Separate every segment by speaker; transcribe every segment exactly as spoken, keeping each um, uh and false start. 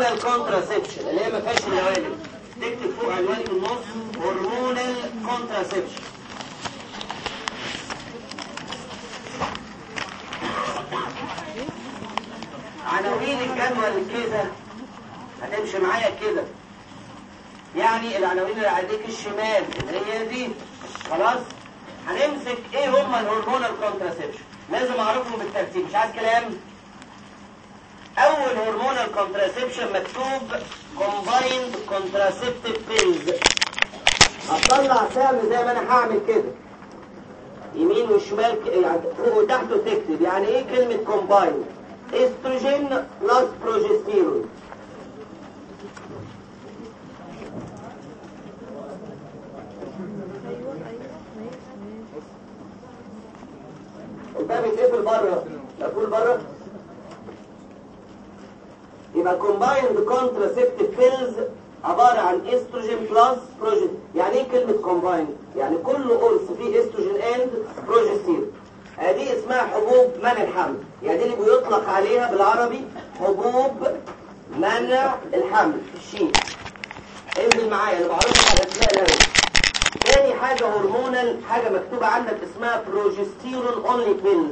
Speaker 1: هرمونال كونتراسبشن اللي هي ما فيهاش اللوالد، تكتب فوق عنوان في النص هرمونال كونتراسبشن. عناوين الجدول كده هتمشي معايا كده، يعني العناوين اللي على ايديك الشمال اللي هي دي خلاص. هنمسك ايه هم الهرمونال كونتراسبشن، لازم اعرفهم بالترتيب مش عايز كلام. اول هرمونال كونتراسبشن مكتوب كومبايند كونتراسبتيف بيلز. هطلع سهم زي ما انا هعمل كده يمين وشمال يعني فوق وتحت وتكتب يعني ايه كلمه كومبايند. استروجين بلس بروجستيرون. الباب يتقفل بره، مقفول بره. يبقى كومبايند كونتراسبتيف بيلز عباره عن استروجين بلس بروجستيرون. يعني ايه كلمه كومبايند؟ يعني كل قرص فيه استروجين اند بروجستيرون. هذه اسمها حبوب منع الحمل، يعني دي اللي بيطلق عليها بالعربي حبوب منع الحمل. الشين انزل معايا انا بعرفها على الاسماء الاول. تاني حاجه هرمونال، حاجه مكتوبه عندك اسمها بروجستيرون اونلي بيلز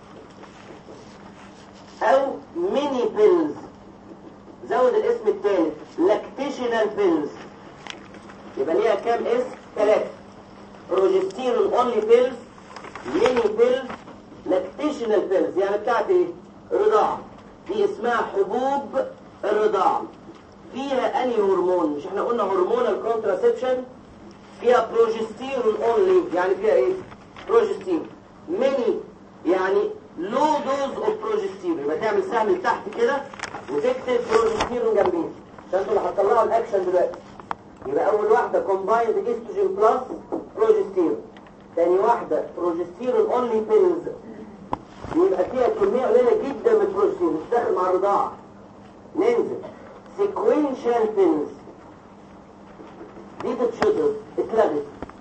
Speaker 1: او ميني بيلز. زود الاسم الثالث لاكتيشنال بيلز. يبقى ليها كام اسم؟ ثلاثه. بروجستيرون اونلي بيلز، ميني بيلز، لاكتيشنال بيلز. يعني بتاعت ايه؟ رضاعه. دي اسمها حبوب الرضاعه. فيها انهي هرمون؟ مش احنا قلنا هرمونال كونتراسبشن فيها بروجستيرون اونلي، يعني فيها ايه؟ بروجستيرون. ميني يعني لو دوز اوف بروجستيرون. يبقى تعمل سهم لتحت كده وتكتب بروجستيرون جنبيه عشان انتوا اللي هتطلعوا الاكشن دلوقتي. يبقى اول واحده كومبايند استروجين بلس بروجستيرون. ثاني واحده بروجستيرون اونلي بيلز، يبقى فيها كميه قليله جدا من البروجستيرون مش داخل مع الرضاعه. ننزل سيكوينشال بيلز، دي تتشطب اتلغت.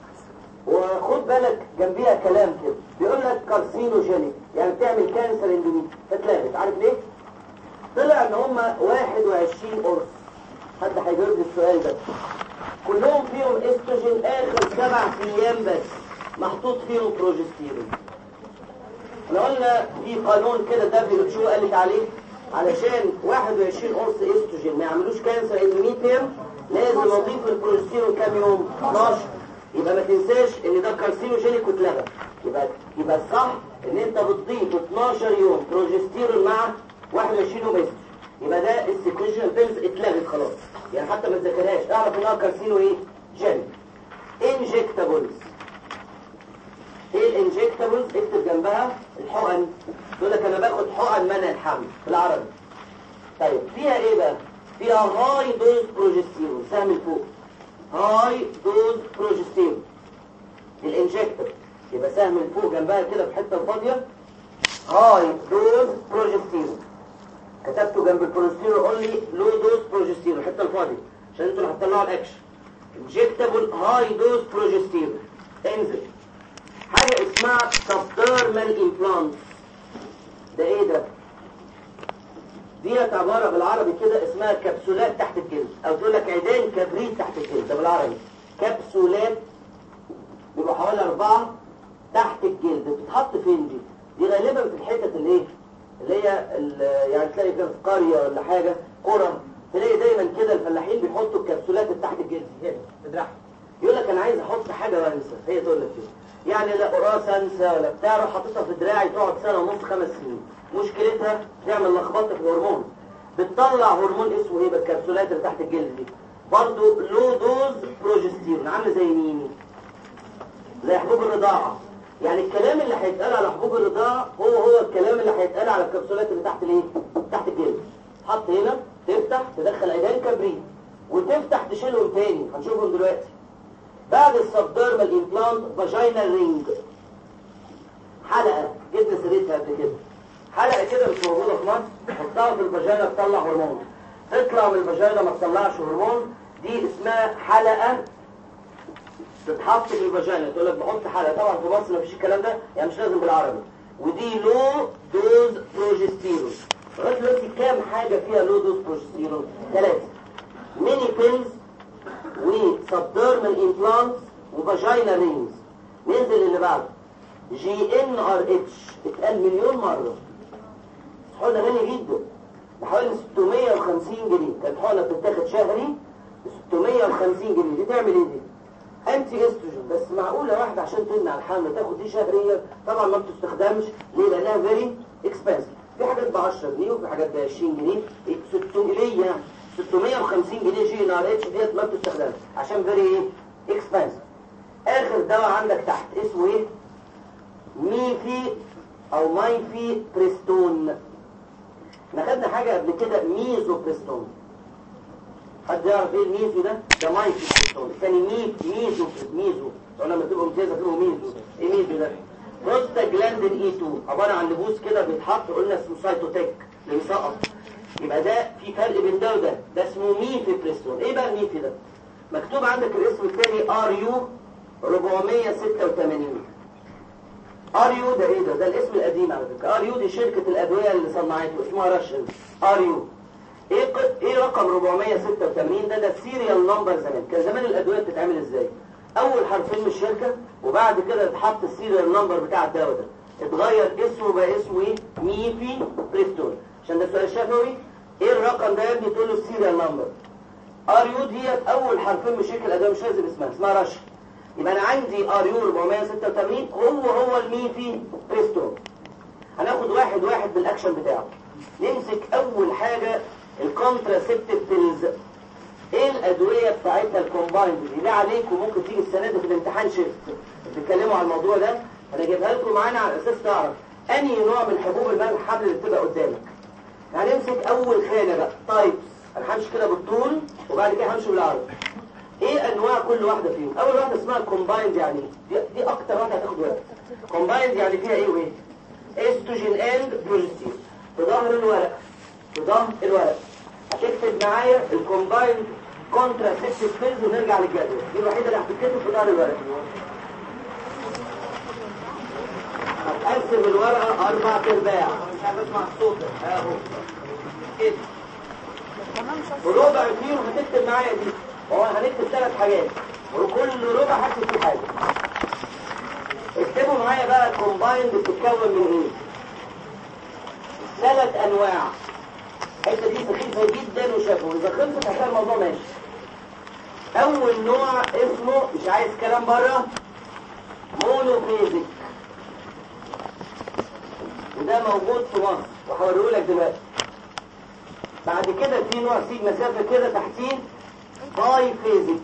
Speaker 1: وخد بالك جنبيها كلام كده بيقول لك كارسينوجينيك، يعني بتعمل كانسر اندوميتريوم، اتلغت. عارف ليه؟ طلع ان هم واحد وعشرين قرص. حد هيجاوب السؤال ده؟ كلهم فيهم استروجين، اخر سبع ايام بس محطوط فيهم بروجستيرون. احنا قلنا في قانون كده دبليو اتش او قالت عليه علشان واحد وعشرين قرص استروجين ما يعملوش كانسر اندوميتريوم لازم اضيف البروجستيرون كام يوم؟ اتناشر. يبقى ما تنساش ان ده كارسينوجينيك واتلغى. يبقى يبقى الصح ان انت بتضيف اتناشر يوم بروجستيرون مع واحد وعشرين يوم استروجين. يبقى ده السيكويشن بيلز اتلغت خلاص، يعني حتى ما تذاكرهاش، اعرف انها كارسينو ايه؟ جينيك. انجكتابلز. ايه الانجكتابلز؟ اكتب جنبها الحقن. تقول لك انا باخد حقن منع الحمل بالعربي. طيب فيها ايه بقى؟ فيها هاي دوز بروجستيرون، سهم الفوق هاي دوز بروجستيرون الانجكتابل. يبقى سهم الفوق جنبها كده في حته فاضيه هاي دوز بروجستيرون. كتبته جنب البروجستيرون اونلي لو دوز بروجستيرون الحته الفاضيه عشان انتوا اللي هتطلعوا الاكشن. انجكتابل هاي دوز بروجستيرون. انزل حاجه اسمها سبديرمال امبلانت. ده ايه ده؟ ديت عباره بالعربي كده اسمها كبسولات تحت الجلد، او تقول لك عيدان كبريت تحت الجلد. ده بالعربي كبسولات بيبقوا حوالي اربعه تحت الجلد. بتتحط فين دي؟ دي غالبا في الحتت اللي ايه؟ اللي هي يعني تلاقي كده في قريه ولا حاجه قرى، تلاقي دايما كده الفلاحين بيحطوا الكبسولات تحت الجلد هنا في دراعهم. يقول لك انا عايز احط حاجه وانسى، هي تقول لك كده يعني لا قراص انسى ولا بتاع، اروح حاططها في دراعي تقعد سنه ونص خمس سنين. مشكلتها تعمل لخبطه في الهرمون. بتطلع هرمون اسمه ايه بالكبسولات اللي تحت الجلد دي؟ برضه لو دوز بروجستيرون، عامله زي مين؟ زي حبوب الرضاعه. يعني الكلام اللي هيتقال على حبوب الرضاعه هو هو الكلام اللي هيتقال على الكبسولات اللي تحت الايه؟ تحت الجلد. حط هنا تفتح تدخل عيدان كبريت وتفتح تشيلهم تاني، هنشوفهم دلوقتي. بعد السبديرمال امبلانت فاجينال رينج، حلقه جبنا سيرتها قبل كده. حلقه كده مش موجوده في مصر، تحطها في الفاجينا تطلع هرمون، تطلع من الفاجينا ما تطلعش هرمون. دي اسمها حلقه تتحط في الفاجينا. تقول لك بحط حلقه، طبعا في مصر مفيش الكلام ده، يعني مش لازم بالعربي. ودي لو دوز بروجستيرون. لغايه دلوقتي كام حاجه فيها لو دوز بروجستيرون؟ ثلاثه. ميني بيلز وسبديرمال امبلانتس وفاجينا رينجز. ننزل اللي بعده جي ان ار اتش، اتقال مليون مره. حقنه غاليه جدا بحوالي ستمية وخمسين جنيه، كانت حقنه بتتاخد شهري ب ستمية وخمسين جنيه. دي تعمل ايه دي؟ انتي استروجين، بس معقوله واحده عشان تمنع الحمل تاخد دي شهريا؟ طبعا ما بتستخدمش. ليه؟ لانها فيري اكسبنسيف. في حاجات ب عشرة جنيه وفي حاجات ب عشرين جنيه. ستمية يعني ستمية وخمسين جنيه جي ان ار اتش ديت ما بتستخدمش عشان فيري ايه؟ اكسبنسيف. اخر دواء عندك تحت اسمه ايه؟ ميفي او مايفي بريستون. احنا خدنا حاجه قبل كده ميزو بريستون. حد يعرف ايه الميزو ده؟ ده مايفي بريستون. الثاني ميف ميزو ميزو لما تبقوا امتيازه تبقوا ميزو. ايه ميزو ده؟ بروستاجلاندين اي اتنين، عباره عن لبوس كده بيتحط، قلنا اسمه سايتوتيك اللي بيسقط. يبقى ده في فرق بين ده وده، ده اسمه ميفي بريستون. ايه بقى الميفي ده؟ مكتوب عندك الاسم الثاني ار يو أربعمية وستة وثمانين. ار يو ده ايه ده؟ ده الاسم القديم على فكره. ار يو دي شركه الادويه اللي صنعته اسمها راشن. ار يو ايه ق... ايه رقم أربعمية وستة وثمانين ده؟ ده السيريال نمبر. زمان كان زمان الادويه بتتعمل ازاي؟ اول حرفين من الشركه وبعد كده اتحط السيريال نمبر بتاع الدواء ده. اتغير اسمه بقى اسمه ايه؟ ميفي بريستون. عشان ده سؤال شفوي. ايه الرقم ده يا ابني؟ تقول له السيريال نمبر. ار يو ديت اول حرفين من شركه الادويه، مش لازم اسمها، اسمها راشن. يبقى انا عندي ار يو أربعمية وستة وثمانين هو هو الميفي بريستون. هناخد واحد واحد بالاكشن بتاعه. نمسك اول حاجه الكونتراسيبتيف بيلز. ايه الادويه بتاعتها الكومبايند دي؟ ده عليكم ممكن تيجي السنه دي في الامتحان شيفت بتتكلموا على الموضوع ده. انا جايبها لكم معانا على اساس تعرف انهي نوع من حبوب الماء الحمل اللي بتبقى قدامك. هنمسك اول خانه بقى تايبس. انا همشي كده بالطول وبعد كده همشي بالعرض. ايه انواع كل واحده فيهم؟ اول واحده اسمها كومبايند، يعني دي, دي اكتر واحده هتاخد وقت. كومبايند يعني فيها ايه وايه؟ استروجين اند بروجستيرون. في ظهر الورق في ظهر الورق هتكتب معايا الكومبايند كونتراسيبتيف بيلز ونرجع للجدول. دي الوحيده اللي هتتكتب في ظهر الورق. هتقسم الورقه اربع ارباع، مش عارف اسمع الصوت اهو كده. وربع فيهم هتكتب معايا دي. هو هنكتب ثلاث حاجات وكل ربع هكتب فيه حاجه. اكتبوا معايا بقى الكومبايند بتتكون من ايه؟ ثلاث انواع. الحته دي سخيفه جدا وشافوا اذا خلصت هتلاقي الموضوع ماشي. اول نوع اسمه، مش عايز كلام بره، مونوفيزيك، وده موجود في مصر وهوريه لك دلوقتي. بعد كده في نوع سيب مسافه كده تحتيه باي فيزيك،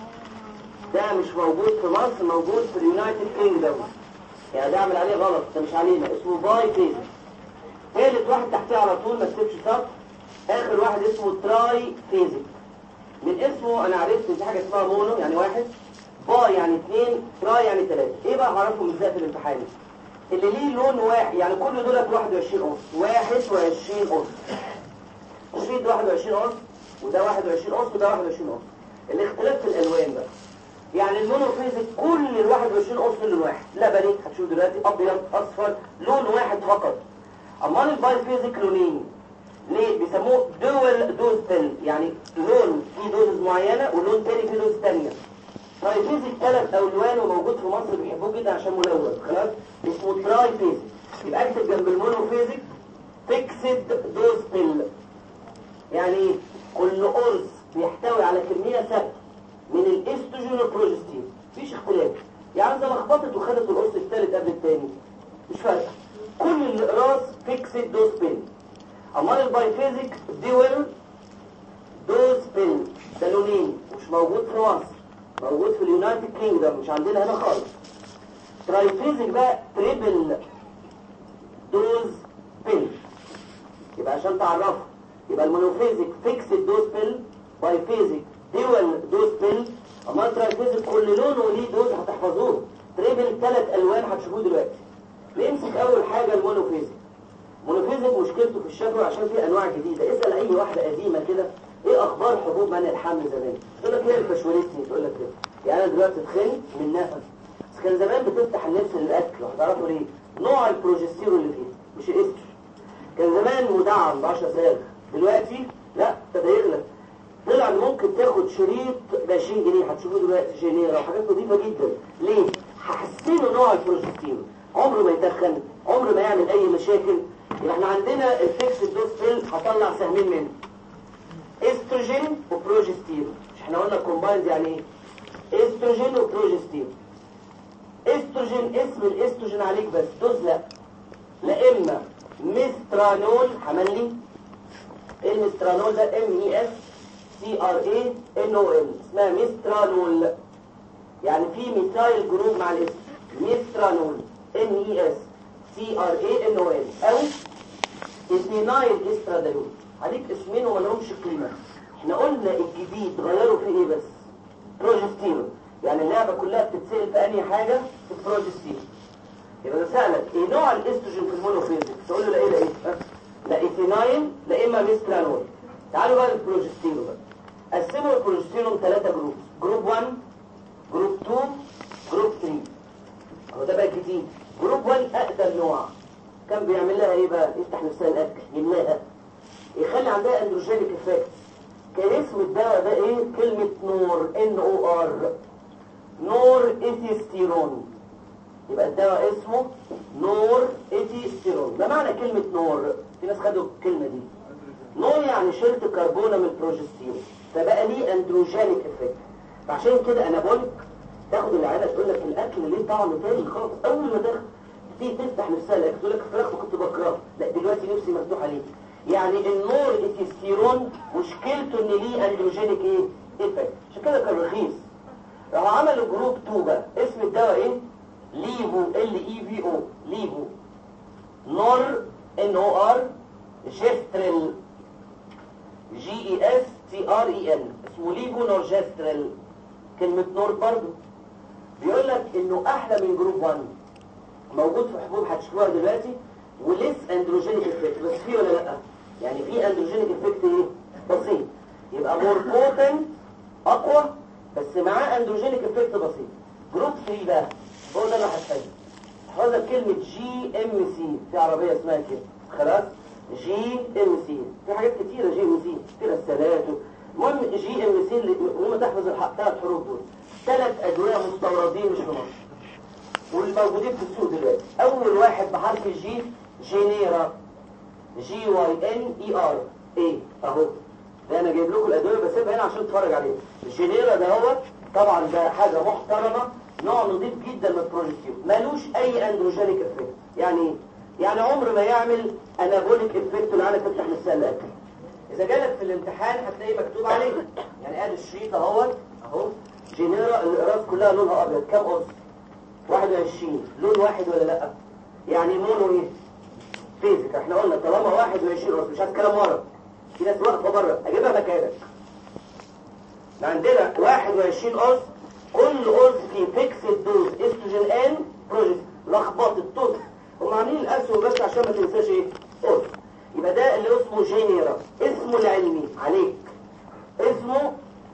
Speaker 1: ده مش موجود في مصر، موجود في اليونايتد كينجدوم. يعني ده اعمل عليه غلط، ده مش علينا، اسمه باي فيزيك. ثالث واحد تحتيه على طول ما تسيبش سطر، اخر واحد اسمه تراي فيزيك. من اسمه انا عرفت ان في حاجه اسمها مونو يعني واحد، باي يعني اثنين، تراي يعني ثلاثه. ايه بقى هعرفهم ازاي في الامتحان؟ اللي ليه لون واحد، يعني كل دولت واحد وعشرين قرص، واحد وعشرين قرص. الشريط ده واحد وعشرين قرص وده واحد وعشرين قرص وده واحد وعشرين قرص. الاختلاف في الالوان بقى. يعني المونوفيزيك كل ال واحد وعشرين قرص لون واحد، لبني هتشوف دلوقتي، ابيض، اصفر، لون واحد فقط. امال البايفيزيك لونين. ليه؟ بيسموه دول دوز بيل، يعني لون فيه دوز معينه ولون تاني فيه دوز ثانيه. بايفيزيك ثلاث الوان وموجود في مصر بيحبوه جدا عشان ملون، خلاص؟ اسمه تراي فيزيك. يبقى اكتب جنب المونوفيزيك فيكسد دوز بيل. يعني كل قرص بيحتوي على كميه ثابته من الاستروجين والبروجستين، مفيش اختلاف. يعني اذا لخبطت وخدت القرص الثالث قبل الثاني مش فارقه، كل الاقراص فيكسد دوز بيل. امال البايفيزيك ديول دوز بيل، ده لونين مش موجود في مصر، موجود في اليونايتد كينجدوم، مش عندنا هنا خالص. ترايفيزيك بقى تريبل دوز بيل. يبقى عشان تعرفه، يبقى المونوفيزيك فيكسد دوز بيل، بايفيزيك ديول دوز بيل. اما ترايفيزيك كل لون وليه دوز هتحفظوه. تريبل ثلاث الوان هتشوفوه دلوقتي. نمسك اول حاجه المونوفيزيك. المونوفيزيك مشكلته في الشكوى عشان في انواع جديده. اسال اي واحده قديمه كده ايه اخبار حبوب منع الحمل زمان، تقول لك هي الفاشوليستي، تقول لك كده. يعني انا دلوقتي اتخنت منها، بس كان زمان بتفتح النفس للاكل، وهتعرفوا ليه؟ نوع البروجستيرون اللي فيه مش الاستروجين. كان زمان مدعم ب عشرة صاغ، دلوقتي لا ابتدى يغلى. طلع ان ممكن تاخد شريط ب عشرين جنيه، هتشوفوه دلوقتي جينيرا وحاجات نظيفه جدا. ليه؟ هحسنوا نوع البروجستيرون، عمره ما يتخن، عمره ما يعمل اي مشاكل. يبقى احنا عندنا الفيكس دوز بيل هطلع سهمين منه، استروجين وبروجستيرون. مش احنا قلنا كومبايند يعني ايه؟ استروجين وبروجستيرون. استروجين اسم الاستروجين عليك بس، دوز لا. لا اما ميسترانول حملي، الميسترانول ده ام اي اس سي ار اي ان او ال، اسمها ميسترانول، يعني في ميثايل جروب مع الاسم ميسترانول ام اي اس سي ار اي ان او ال، او اثنينايل استراديول. عليك اسمين وما لهمش قيمه. احنا قلنا الجديد غيروا في ايه بس؟ بروجستيرون. يعني اللعبه كلها بتتسال في انهي حاجه؟ في البروجستيرون. يبقى بسالك ايه نوع الاستروجين في المونوفيزيك؟ تقول له لا ايه لا ايه؟ لا ايثينايل لا اما ميسترانول. تعالوا بقى للبروجستيرون بقى. قسموا البروجستيرون ثلاثه جروب، جروب واحد، جروب اتنين، جروب تلاتة. اهو ده بقى الجديد. جروب واحد اقدم نوع، كان بيعمل لها ايه بقى؟ يفتح نفسها الاكل، يملاها، يخلي عندها اندروجينيك افكت. كان اسم الدواء ده ايه؟ كلمه نور، ان او ار، نور ايثيستيرون. يبقى الدواء اسمه نور ايثيستيرون. ده معنى كلمه نور، في ناس خدوا الكلمه دي. نور يعني شلت كربونه من البروجستيرون، فبقى ليه اندروجينيك افكت. فعشان كده انا بقول تاخد العيله تقول لك الاكل ليه طعم تاني خالص. اول ما دخل تيجي تفتح نفسها الاكل تقول لك الفراخ كنت بكرهها، لا دلوقتي نفسي مفتوحه ليه. يعني النور ايثيستيرون مشكلته ان ليه اندروجينيك ايه؟ افكت. عشان كده كان رخيص. راحوا عملوا جروب اتنين بقى، اسم الدواء ايه؟ ليفو، ال اي في او، ليفو نور ان او ار جستريل، جي اي اس تي ار اي ان، اسمه ليفو نورجستريل. كلمة نور برضو بيقول لك انه احلى من جروب واحد، موجود في حبوب هتشوفوها دلوقتي، وليس اندروجينيك افكت. بس فيه ولا لا؟ يعني فيه اندروجينيك افكت ايه؟ بسيط. يبقى مور بوتنت، اقوى، بس معاه اندروجينيك افكت بسيط. جروب تلاتة بقى هو ده اللي هتحتاجه. هذا كلمة جي ام سي، في عربية اسمها كده خلاص، جي ام سي. في حاجات كتيرة جي ام سي، في رسالات. المهم جي ام سي اللي هم تحفظ الحق ثلاث حروف دول. ثلاث ادوية مستوردين مش في مصر والموجودين في السوق دلوقتي. اول واحد بحرف الجي جينيرا، جي واي ان اي ار ايه اهو. ده انا جايب لكم الادويه بسيبها هنا عشان تتفرج عليها. الجينيرا ده هو طبعا ده حاجه محترمه، نوع نظيف جدا من البروجستيرون، مالوش اي اندروجينيك افكت. يعني ايه؟ يعني عمر ما يعمل انابوليك افكت اللي انا تفتح نفسها الاكل. اذا جالك في الامتحان هتلاقي مكتوب عليه، يعني ادي الشريط اهوت اهو، جينيرا الاقراص كلها لونها ابيض، كام قرص؟ واحد وعشرين. لون واحد ولا لا؟ يعني مونو ايه؟ فيزيك. احنا قلنا طالما واحد وعشرين قرص، مش عايز كلام ورا، في ناس واقفه بره اجيبها مكانك. عندنا واحد وعشرين قرص، كل قرص فيه فيكسد دوز استروجين ان بروجست. لخبطه الطز، هم عاملين الاسهم بس عشان ما تنساش ايه؟ قرص. يبقى ده اللي اسمه جينيرا. اسمه العلمي عليك اسمه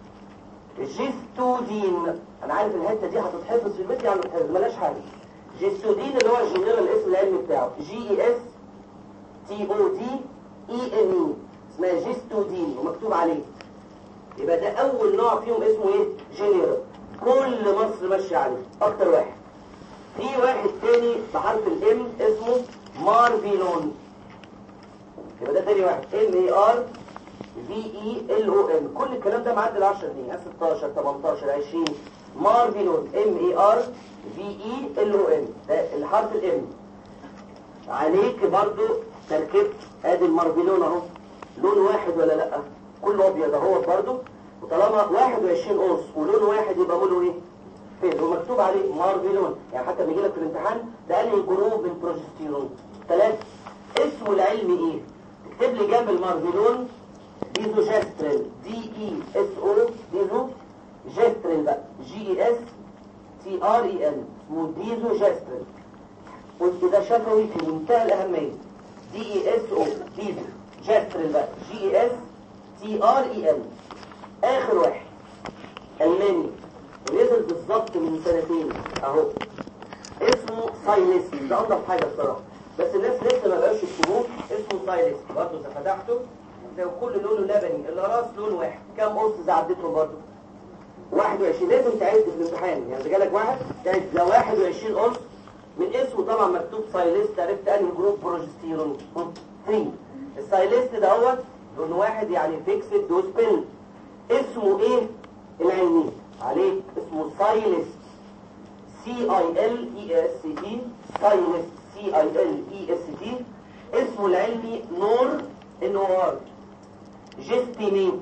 Speaker 1: جيستودين. انا عارف الحته دي هتتحفظ في البيت، يعني هتتحفظ ملاش حاجه. جيستودين اللي هو جينيرا، الاسم العلمي بتاعه جي اي اس تي او دي اي ان اي، اسمها جيستودين ومكتوب عليه. يبقى ده اول نوع فيهم اسمه ايه؟ جينيرا. كل مصر ماشيه عليه اكتر واحد. في واحد تاني بحرف الام اسمه مارفينون. يبقى ده تاني واحد، ام اي ار في اي ال او ان. كل الكلام ده معدل عشرة جنيه، ستاشر تمنتاشر عشرين. مارفينون ام اي ار في اي ال او ان، ده الحرف الام. عليك برضو تركيب ادي المارفينون اهو، لون واحد ولا لا؟ كله ابيض اهو برضو. وطالما واحد وعشرين قرص ولون واحد يبقى مونه ايه؟ فين؟ ومكتوب عليه مارفينون. يعني حتى لما يجي لك في الامتحان ده قال لي جروب من بروجستيرون. ثلاثة. اسمه العلمي ايه؟ تكتب لي جنب المارفينون ديزوجستريل، دي اي اس او، ديزو جستريل بقى، جي اي اس تي ار اي ان، اسمه ديزوجستريل. قلت ده شفوي في منتهى الاهميه. دي اي اس او، ديزو جستريل بقى، جي اي اس تي ار اي ان. اخر واحد الماني نزل بالظبط من سنتين اهو، اسمه ساينس. ده انضف حاجه الصراحه. بس الناس لسه ما بقاش يكتبوه، اسمه سايلس برضه اذا فتحته زي كل لونه لبني، الاراس لون واحد. كام قرص عديتهم برضه؟ واحد وعشرين. لازم تعد في الامتحان، يعني اذا جالك واحد تعد لو واحد وعشرين قرص من اسمه طبعا مكتوب سايلست، عرفت انهي جروب بروجستيرون؟ ثلاثة. السايلست ده هو لون واحد يعني فيكسد دوز بيل. اسمه ايه العلمي عليك؟ اسمه سايلست، سي اي ال اي اس تي، سايلست سي اي ال اي اس تي. اسمه العلمي نور ان او ار جيستيميت،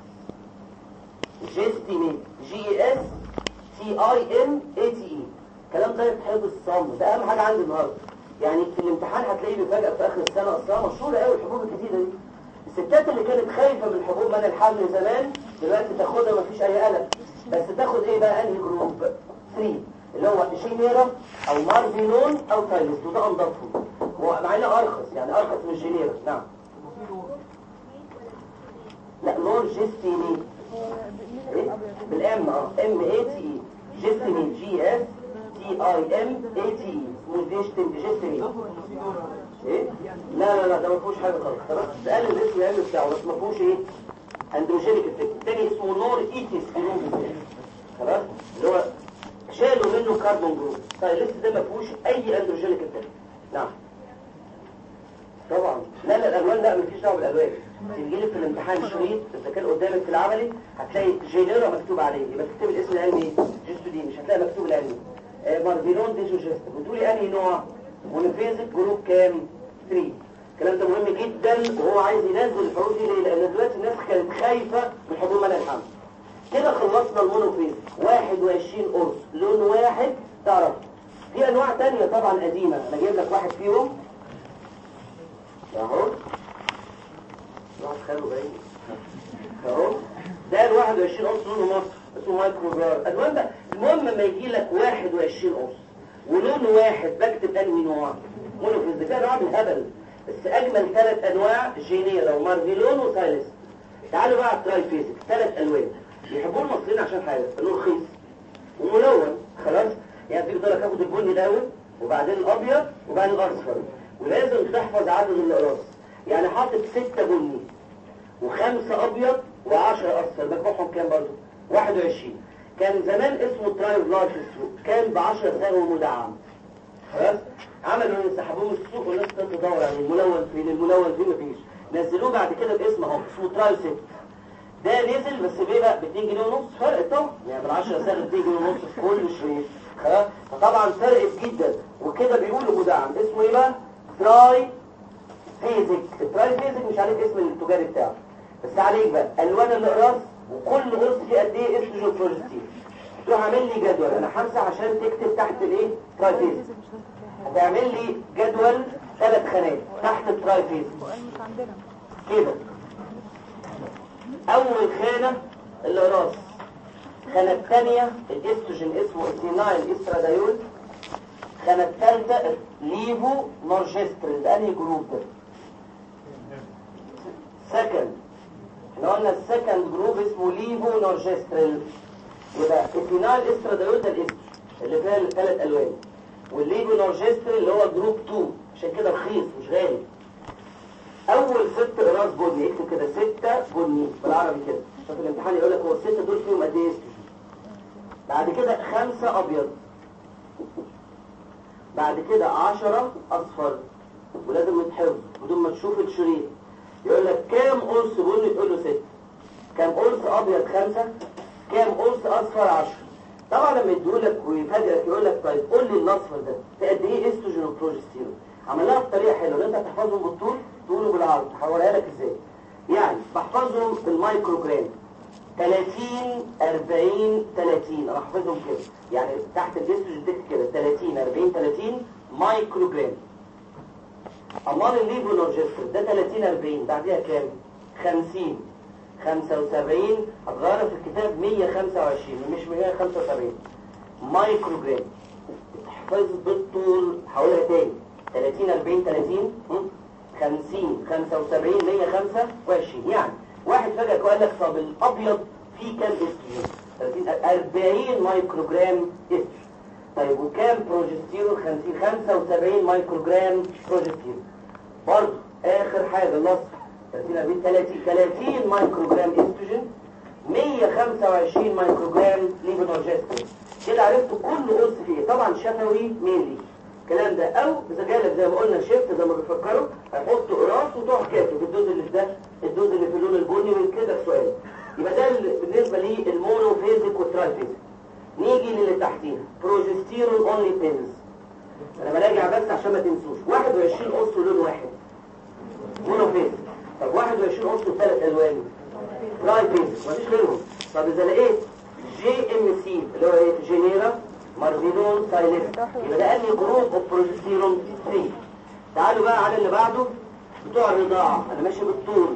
Speaker 1: جيستيميت جي اس تي اي ام اي تي اي. الكلام ده يتحفظ الصم، ده اهم حاجه عندي النهارده. يعني في الامتحان هتلاقيه بيفاجئ في اخر السنه، اصلا مشهوره قوي الحبوب الجديده دي. الستات اللي كانت خايفه من الحبوب من الحمل زمان دلوقتي تاخدها مفيش اي قلق. بس تاخد ايه بقى؟ انهي جروب؟ ثلاثة اللي هو جينيرا او مارفينون او سايلس، وده انضفهم مع انه ارخص، يعني ارخص من جينيرا. نعم. لا نور جيستيميت إيه؟ بالام اه ام اي تي اي، جيستيميت جي اس تي اي ام اي تي اي. اسمه جيستيميت. ايه؟ لا لا لا ده ما فيهوش حاجه خالص. خلاص تقلل الاسم العلمي بتاعه بس ما فيهوش ايه؟ اندروجينيك افكت. الثاني اسمه نور ايتيس جروب، خلاص اللي هو شالوا منه كربون جروب. سايلس ده ما فيهوش اي اندروجينيك افكت. نعم طبعا. لا لا الالوان لا مالكيش دعوه بالالوان. تيجي لي في الامتحان شريط اذا كان قدامك في العملي هتلاقي جينيرا مكتوب عليه، يبقى تكتب الاسم العلمي جيستودين، مش هتلاقي مكتوب العلمي آه مارفينون ديجوجست. وتقولي انهي نوع مونوفيزك جروب كام؟ ثلاثة. الكلام ده مهم جدا وهو عايز ينزل الحروف دي ليه؟ لان دلوقتي الناس كانت خايفه من حبوب منع الحمل. كده خلصنا المونوفيزك واحد وعشرين قرص لون واحد. تعرف في انواع تانية طبعا قديمه، انا جايب لك واحد فيهم اهو، واحد خلوا باين اهو، ده ال واحد وعشرين قرص لونه مصر اسمه مايكرو جرار. المهم بقى المهم لما يجي لك واحد وعشرين قرص ولون واحد بكتب انهي نوع؟ مونوفيزك. ده نوع بالهبل بس اجمل ثلاث انواع جينيرا ومارفيلون وسايلس. تعالوا بقى على الترايفيزك، ثلاث الوان بيحبوه المصريين عشان حاجه انه رخيص وملون. خلاص يعني تقدر تاخد البني الاول وبعدين الابيض وبعدين الاصفر، ولازم تحفظ عدد الاقراص. يعني حاطط ستة بني وخمسة ابيض وعشرة اصفر، مجموعهم كام برضه؟ واحد وعشرين. كان زمان اسمه ترايفلاش السوق، كان ب عشرة سعره مدعم. خلاص عملوا سحبوه من السوق والناس تدور على الملون فين، الملون فين مفيش، نزلوه بعد كده باسم اهو اسمه ترايسيت. ده نزل بس بيبقى ب اتنين جنيه ونص فرق طبعا، يعني من عشرة سعر اتنين جنيه ونص في كل شريط. خلاص فطبعا فرقت جدا وكده بيقولوا مدعم. اسمه ايه بقى؟ تراي فيزك. التراي فيزك مش عليك اسم التجاري بتاعه بس عليك بقى الوان الاقراص وكل قرص فيه قد ايه استروجين بروجستين. تروح عامل لي جدول، انا همسح عشان تكتب تحت الايه؟ تراي فيزك. هتعمل لي جدول ثلاث خانات تحت التراي فيزك كده. اول خانه الاقراص، الخانه الثانيه الاستروجين اسمه اثنينايل استرادايول، الخانه الثالثه ليفو نورجستريل. ده انهي جروب ده؟ سكند. احنا قلنا السكند جروب اسمه ليفو نورجستريل. يبقى اثنينايل استرادايول ده الاسم اللي فيها الثلاث الوان، والليفو نورجستريل اللي هو جروب اتنين عشان كده رخيص مش غالي. اول ست اقراص بني، اكتب كده ستة بني بالعربي كده عشان في الامتحان يقول لك هو الستة دول فيهم قد ايه. بعد كده خمسة ابيض، بعد كده عشرة اصفر ولازم يتحفظ بدون ما تشوف الشريط. يقول لك كام قرص بني؟ تقول له ستة. كام قرص ابيض؟ خمسة. كام قرص اصفر؟ عشرة. طبعا لما يديهولك ويفاجئك يقول لك طيب قول لي الاصفر ده في قد ايه استروجين وبروجستيرون. عملناها بطريقه حلوه، انت تحفظهم بالطول تقولوا بالعرض. هوريها لك ازاي. يعني بحفظهم بالمايكرو جرام ثلاثين أربعين ثلاثين، انا حافظهم كده يعني تحت الاستروجين تكتب كده ثلاثين أربعين ثلاثين مايكرو جرام. امال الليفو نورجستريل ده ثلاثين أربعين بعديها كام؟ خمسين خمسة وسبعين، هتغير في الكتاب مية وخمسة وعشرين مش مية وخمسة وسبعين مايكرو جرام. تحفظ بالطول حواليها تاني ثلاثين أربعين ثلاثين خمسين خمسة وسبعين مية وخمسة وعشرين. يعني واحد فجأة وقال لك طب الابيض فيه كام استروجين؟ ثلاثين أربعين مايكرو جرام استروجين. طيب وكام بروجستيرون؟ خمسين خمسة وسبعين مايكرو جرام بروجستيرون. برضه اخر حاجه الاصل ثلاثين أربعين ثلاثين ثلاثين مايكرو جرام استروجين، مية وخمسة وعشرين مايكرو جرام ليفونورجسترين. كده عرفتوا كل قرص فيه إيه. طبعا شفوي مينلي الكلام ده، او اذا جالك زي ما قلنا شيفت زي ما بتفكروا هيحطوا قراص وتروح كاتب الدوز اللي في ده الدوز اللي في اللون البني وكده في سؤال. يبقى ده بالنسبه للمونوفيزيك والترايفيزيك. نيجي للي تحتيها بروجستيرون اونلي بيلز. انا براجع بس عشان ما تنسوش، واحد وعشرين قرص لون واحد مونوفيزيك. طب واحد وعشرين قرص ثلاث الوان ترايفيزيك مفيش غيرهم. طب اذا لقيت جي ام سي اللي هو ايه جينيرا مارفيدون سايليس يبقى ده انهي جروب اوف بروجستيرون ثلاثة. تعالوا بقى على اللي بعده بتوع الرضاعه. انا ماشي بالطول.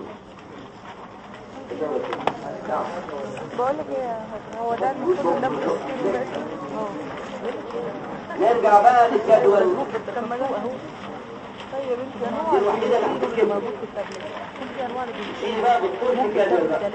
Speaker 2: بقول لك ايه هو ده المفروض ده بروجستيرون ده اه.
Speaker 1: نرجع بقى للجدول.
Speaker 2: طب ما ده اهو. طيب يا بنتي انواع
Speaker 1: دي الوحيده اللي هتكتبها
Speaker 2: موجود في التابلت. في انواع
Speaker 1: ايه بقى بالطول في الجدول بقى.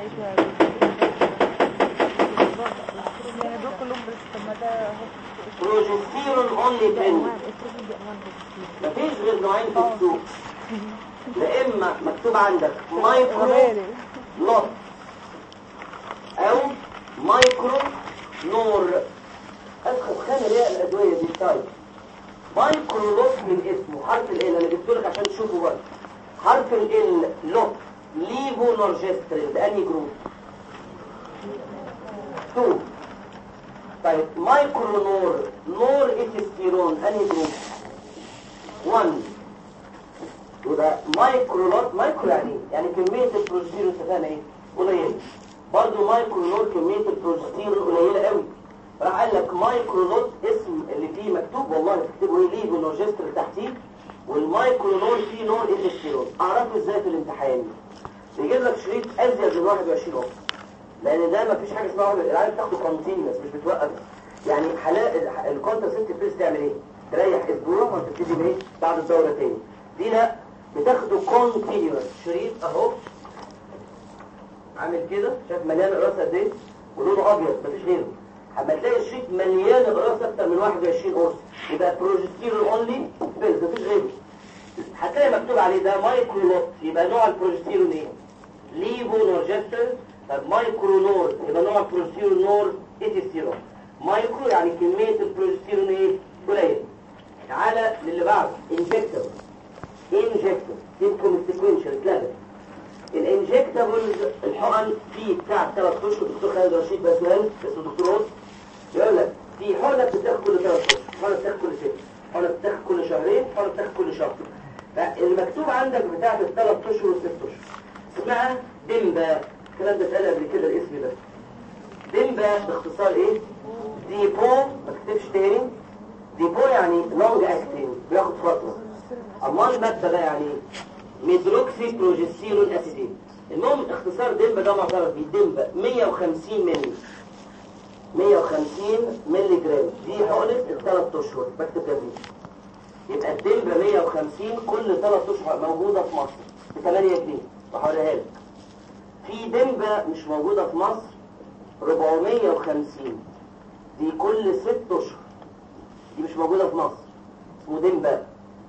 Speaker 2: يعني دول كلهم بس طب ما ده اهو
Speaker 1: بروجستيرون اونلي بين. مفيش غير نوعين في السوق. يا اما مكتوب عندك مايكرو لوت او مايكرو نور. اسخف خانه ليه الادويه دي طيب. مايكرو لوت من اسمه حرف ال انا جبت لك عشان تشوفوا بقى حرف ال لوت ليفونورجسترين ده انهي جروب؟ اتنين. طيب مايكرو نور نور ايثيستيرون انهي جروب؟ واحد. يبقى مايكرو لوت مايكرو يعني يعني كميه البروجستيرون اتفقنا ايه؟ قليله. برضه مايكرو نور كميه البروجستيرون قليله قوي. راح قال لك مايكرو لوت اسم اللي فيه مكتوب والله تكتبوا ايه ليفونورجستر تحتيه، والمايكرو نور فيه نور ايثيستيرون. اعرفه ازاي في الامتحان؟ بيجيب لك شريط ازيد من واحد وعشرين قرص لان ده ما فيش حاجه اسمها واحد العيال بتاخده كونتينيوس مش بتوقف. يعني حالات الكونترسيبتيف بيلز تعمل ايه؟ تريح اسبوع وتبتدي بايه؟ بعد الدوره تاني. دي لا بتاخده كونتينيوس. شريط اهو عامل كده شايف مليان اقراص قد ايه؟ ولونه ابيض مفيش غيره. اما تلاقي الشريط مليان اقراص اكتر من واحد وعشرين قرص يبقى بروجستيرون اونلي بيلز مفيش غيره. هتلاقي مكتوب عليه ده مايكرو لوت يبقى نوع البروجستيرون ايه؟ ليفونورجسترين. طب مايكرو نور يبقى نوع البروجستيرون نور ايثيستيرون. مايكرو يعني كميه البروجستيرون ايه؟ قليل. تعالى للي بعده انجكتبل. انجكتبل سيبكم السيكونشال اتلغت. الانجكتبل الحقن فيه بتاع ثلاث اشهر. الدكتور خالد رشيد بسوان اسمه دكتور روز يقول لك في حقنه بتتاخد كل ثلاث اشهر، حقنه بتتاخد كل ست، حقنه بتتاخد كل شهرين، حقنه بتتاخد كل شهر. فالمكتوب عندك بتاعت الثلاث اشهر والست اشهر اسمها ديمبا. الكلام ده اتقال قبل كده الاسم ده. ديمبا باختصار ايه؟ ديبو. ما تكتبش تاني. ديبو يعني لونج اكتنج بياخد فتره. امال الماده ده يعني ميدروكسي بروجستيرون اسيديت. المهم اختصار ديمبا ده معترف بيه. ديمبا مية وخمسين مللي مية وخمسين مللي جرام. دي حقنه الثلاث اشهر بكتب جنبيه. يبقى الديمبا مية وخمسين كل ثلاث اشهر موجوده في مصر ب ثمانية جنيه. وهوريها لك. في ديمبا مش موجوده في مصر أربعمية وخمسين دي كل ست اشهر. دي مش موجوده في مصر اسمه ديمبا.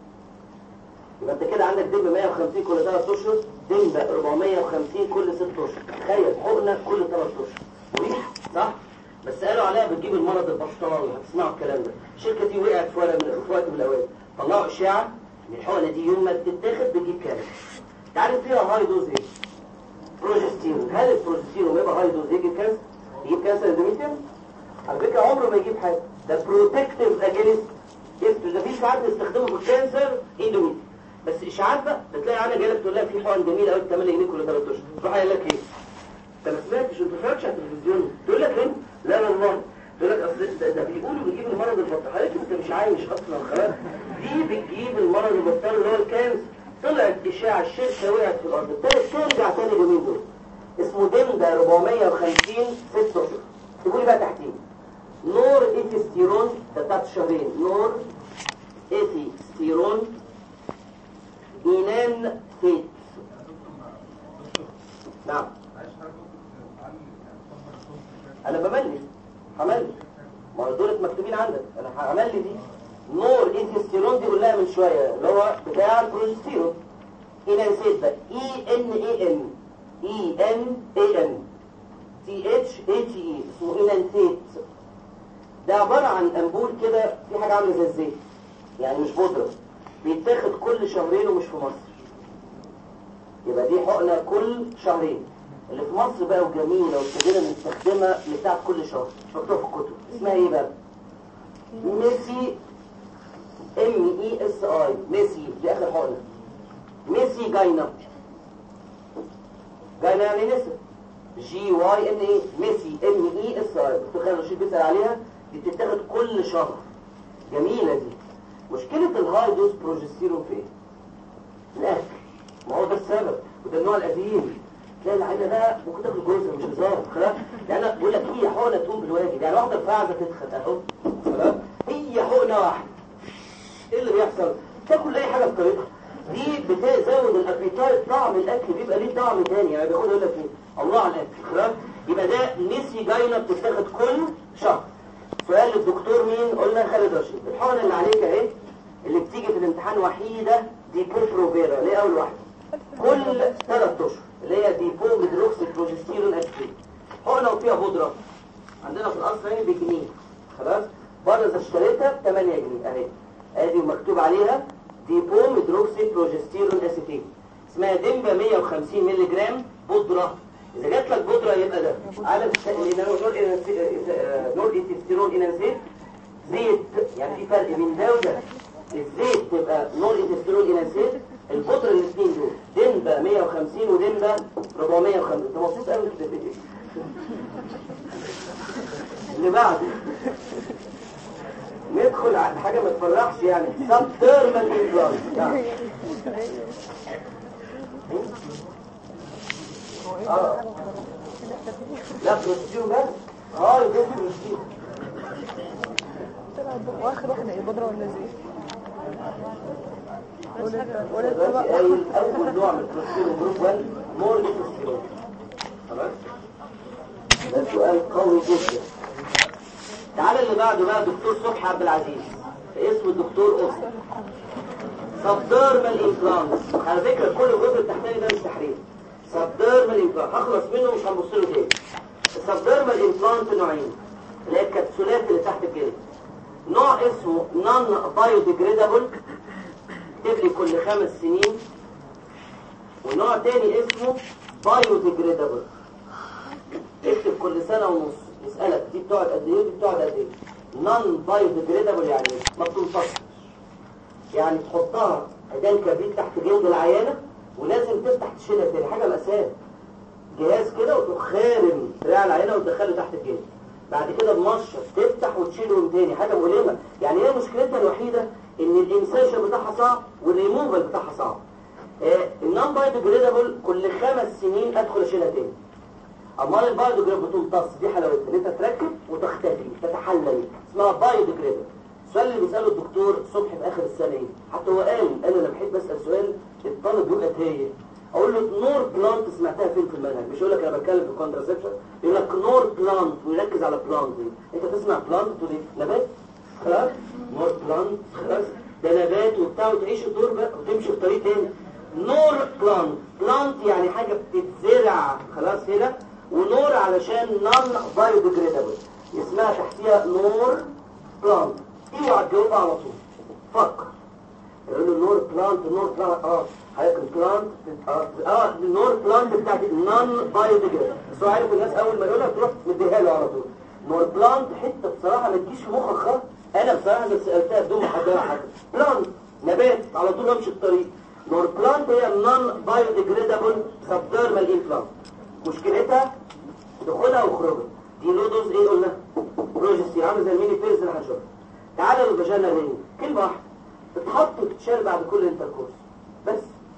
Speaker 1: يبقى انت كده عندك ديمبا مية وخمسين كل ثلاث اشهر، ديمبا أربعمية وخمسين كل ست اشهر. تخيل حقنه كل ثلاث اشهر. مريح صح؟ بس قالوا عليها بتجيب المرض البسطاني. هتسمعوا الكلام ده. الشركه دي وقعت في وقت من وقت من الاوقات طلعوا اشاعه ان الحقنه دي يوم ما بتتاخد بتجيب كام؟ تعرف فيها هاي دوز ايه؟ بروجستيرون. هل البروجستيرون يبقى هاي دوز يجيب كانسر؟ يجيب كانسر اندوميتريوم؟ على فكره عمره ما يجيب حاجه. ده بروتكتيف اجينست استروجين. ده في ساعات بيستخدمه في الكانسر اندوميتريوم. بس اشاعات بقى بتلاقي عينه جايه تقول لها في حقن جميله قوي ب ثمانية جنيه كل ثلاث اشهر. تروح قايل لك ايه؟ انت ما سمعتش انت ما اتفرجتش على التلفزيون. تقول لك ايه؟ لا والله. تقول لك اصل ده, ده بيقولوا بيجيب المرض البطال. حضرتك انت مش عايش اصلا خلاص. دي بتجيب المرض البطال اللي هو الكانسر. طلعت اشاعه الشركه وقعت في الارض. ابتدت ترجع تاني اليومين دول. اسمه ديمبا أربعمية وخمسين ست اشهر. تقول لي بقى تحتيه نور ايثيستيرون ده ثلاث شهرين. نور ايثيستيرون إينان فيت. نعم انا بملي هملي. ما دول مكتوبين عندك. انا عمل لي دي نور انتستيرون دي قلناها من شويه اللي هو بتاع البروجستيرون. انانسيت بقى اي ان اي ان اي ان اي ان تي اتش اي تي اي اسمه انانسيت. ده عباره عن امبول كده في حاجه عامله زي الزيت يعني مش بودره، بيتاخد كل شهرين ومش في مصر. يبقى دي حقنه كل شهرين. اللي في مصر بقى وجميله وابتدينا نستخدمها بتاعت كل شهر مش مكتوبه في الكتب. اسمها ايه بقى؟ ميسي ام اي اس اي. ميسي دي اخر حقنه. ميسي جاينا. جاينا يعني نسر. جي واي ان اي. ميسي ام اي اس اي. دكتور خالد رشيد بيسال عليها. دي بتتاخد كل شهر. جميله دي. مشكله الهاي دوز بروجستيرون في ايه؟ الاكل. ما هو ده السبب وده النوع القديم. تلاقي العيله ده ممكن تاكل جوزها مش هزار خلاص. يعني انا بقول لك هي حقنه تقوم بالواجب. يعني واحده رفاعه تدخل اهو خلاص. هي حقنه واحده. ايه اللي بيحصل؟ تاكل اي حاجه بطريقتها. دي بتزود الابيتايت. طعم الاكل بيبقى ليه طعم تاني. يعني بياخد يقول لك ايه؟ الله على الاكل خلاص. يبقى ده نسي جاينا بتتاخد كل شهر. سؤال للدكتور مين؟ قلنا خالد رشيد. الحقنه اللي عليك اهي اللي بتيجي في الامتحان وحيده دي بروفيرا. ليه اول واحده؟ كل ثلاث اشهر اللي هي ديبو هيدروكسي بروجستيرون اكتيف. حقنه وفيها بودره. عندنا في القصر هنا بجنيه خلاص. بره اذا اشتريتها ب ثمانية جنيه اهي. ادي مكتوب عليها ديبو هيدروكسي بروجستيرون اسيتيت. اسمها ديمبا مية وخمسين مللي جرام بودره. اذا جات لك بودره يبقى ده على نور انتستيرون انانسيت زيت. يعني في فرق بين ده وده. الزيت تبقى نور انتستيرون انانسيت. البودره الاثنين دول ديمبا مية وخمسين وديمبا أربعمية وخمسين. انت مبسوط قوي كده في ايه؟ اللي بعده ندخل على حاجه ما تفرحش يعني سبتيرمال امبلانت. يعني اه لا بروستيرون بس. اه ده بروستيرون.
Speaker 2: واخر واحده ايه؟ بودره ولا زيت؟
Speaker 1: دلوقتي قايل اول نوع من البروستيرون جروب واحد مور بروستيرون. خلاص ده سؤال قوي جدا. تعالى اللي بعده بقى دكتور صبحي عبد العزيز. اسمه الدكتور أسر. سبديرمال امبلانت. على فكره كل الجزء التحتاني ده مش تحرير. سبديرمال امبلانت هخلص منه مش هنبص له تاني. السبديرمال امبلانت نوعين اللي هي الكبسولات اللي تحت الجلد. نوع اسمه نون بايوديجريدابل تبلي كل خمس سنين. ونوع تاني اسمه بايوديجريدابل اكتب كل سنه ونص. يسألك دي بتقعد قد ايه ودي بتقعد قد ايه. نون بايوديجريدابل يعني ايه؟ ما بتنفصلش. يعني تحطها عيدان كبريت تحت جلد العيانه ولازم تفتح تشيلها تاني. حاجه مأساة. جهاز كده وتروح خارم دراع العيانه وتدخله تحت الجلد. بعد كده بمشط تفتح وتشيله تاني. حاجه مؤلمه. يعني هي مشكلتها الوحيده ان الانسيشن بتاعها صعب والريموفال بتاعها صعب. آه النون بايوديجريدابل كل خمس سنين ادخل اشيلها تاني. امال البايوديجريدابل بتمتص. دي حلاوتها ان انت تركب وتختفي تتحلل. اسمها بايوديجريدابل. السؤال اللي بيساله الدكتور صبحي في اخر السنه ايه؟ حتى هو قال قال انا بحب اسال سؤال الطالب يبقى تايه. اقول له نور بلانت سمعتها فين في المنهج؟ مش يقول لك انا بتكلم في الكونتراسبشن. يقول لك نور بلانت ويركز على بلانت دي. انت تسمع بلانت تقول ايه؟ نبات خلاص. نور بلانت خلاص ده نبات وبتاع وتعيش الدور بقى وتمشي في طريق تاني. نور بلانت. بلانت يعني حاجه بتتزرع خلاص هنا. ونور علشان نون بايوديجريدابل اسمها تحتيها نور بلانت. اوعى تجاوبها على طول. فكر. يقول له نور بلانت نور بلانت اه هيكون بلانت اه اه النور بلانت بتاعت نون بايوديجريدابل. بس هو عارف الناس اول ما يقولها تروح مديها له على طول. نور بلانت حته بصراحه ما تجيش في مخك خالص. انا بصراحه اللي سالتها بدون محاضره حاجه. بلانت نبات على طول امشي الطريق. نور بلانت هي نون بايوديجريدابل سبديرمال امبلانت. مشكلتها دخولها وخروجها. دي له دوز ايه قلنا؟ بروجستيرون. عامل زي الميني بيرز اللي هنشوفها. تعالى للفاجينا هنا كلمه واحده تتحط وتتشال بعد كل انتركورس بس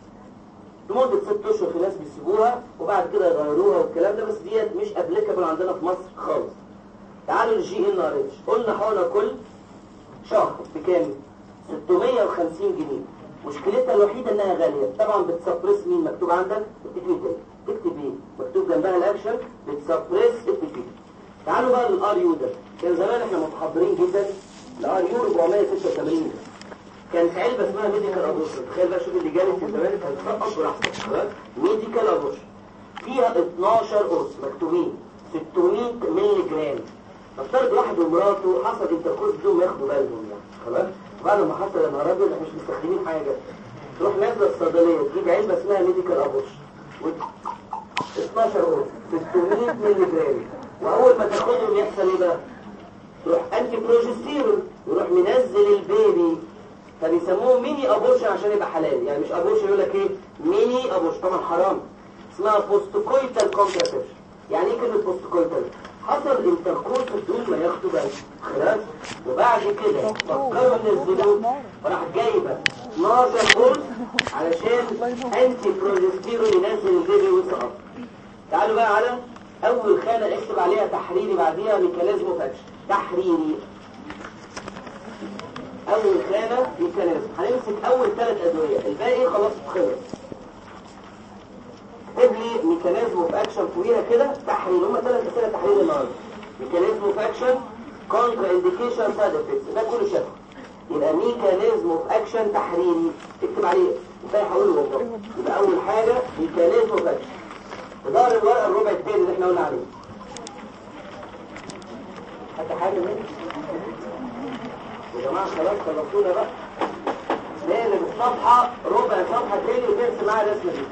Speaker 1: لمده ست اشهر. في ناس بيسيبوها وبعد كده يغيروها والكلام ده. بس ديت مش ابليكابل عندنا في مصر خالص. تعالوا للجي ان ار اتش. قلنا حقنه كل شهر بكام؟ ستمية وخمسين جنيه. مشكلتها الوحيده انها غاليه. طبعا بتسبريس مين؟ مكتوب عندك التكنيكال. تكتب ايه؟ مكتوب جنبها الاكشن بتسبريس التكنيكال. تعالوا بقى للار يو ده. كان زمان احنا متحضرين جدا الار يو أربعمية وستة وثمانين. كانت علبه اسمها ميديكال ابورشن. تخيل بقى، شوف اللي جالس في زمان هتسقط براحتك. ميديكال ابورشن فيها اتناشر قرص مكتوبين ستمية مللي جرام. نفترض واحد ومراته حصل انتركورس بدون ما ياخدوا بالهم يعني، خلاص. بعد ما حصل يا نهار ابيض احنا مش مستخدمين حاجه، تروح نازله الصيدليه تجيب علبه اسمها ميديكال ابورشن اتناشر قرص ستمية مللي جرام، واول ما تاخدهم يحصل ايه بقى؟ تروح انتي بروجستيرون يروح منزل البيبي، فبيسموه ميني ابورشن عشان يبقى حلال. يعني مش ابورشن، يقول لك ايه؟ ميني ابورشن، طبعا حرام. اسمها بوستكويتال كونتراسيبشن. يعني ايه كلمه بوستكويتال؟ حصل انتركورس بدون ما ياخدوا بالهم، خلاص. وبعد كده فكروا ينزلوه، فراح جايبه اتناشر قرص علشان انتي بروجستيرون ينزل البيبي ويسقط. تعالوا بقى على اول خانه اكتب عليها تحريري، بعديها ميكانيزم اوف اكشن. تحريري اول خانه ميكانيزم. هنمسك اول ثلاث ادويه، الباقي خلاص خلص. اكتب لي ميكانيزم اوف اكشن فوقيها كده تحرير. هم ثلاث اسئله تحرير النهارده. ميكانيزم اوف اكشن، كونترا انديكيشن، سايد افكتس. ده كله شكل. يبقى ميكانيزم اوف اكشن تحريري، تكتب عليه ازاي هقوله والله. يبقى اول حاجه ميكانيزم اوف اكشن. ظهر الورقه الربع الثاني اللي احنا قلنا عليه. حتى حاجه منه يا جماعه، خلاص خلصونا بقى. نقلب الصفحه ربع صفحه تاني وترسم معايا الرسمه دي.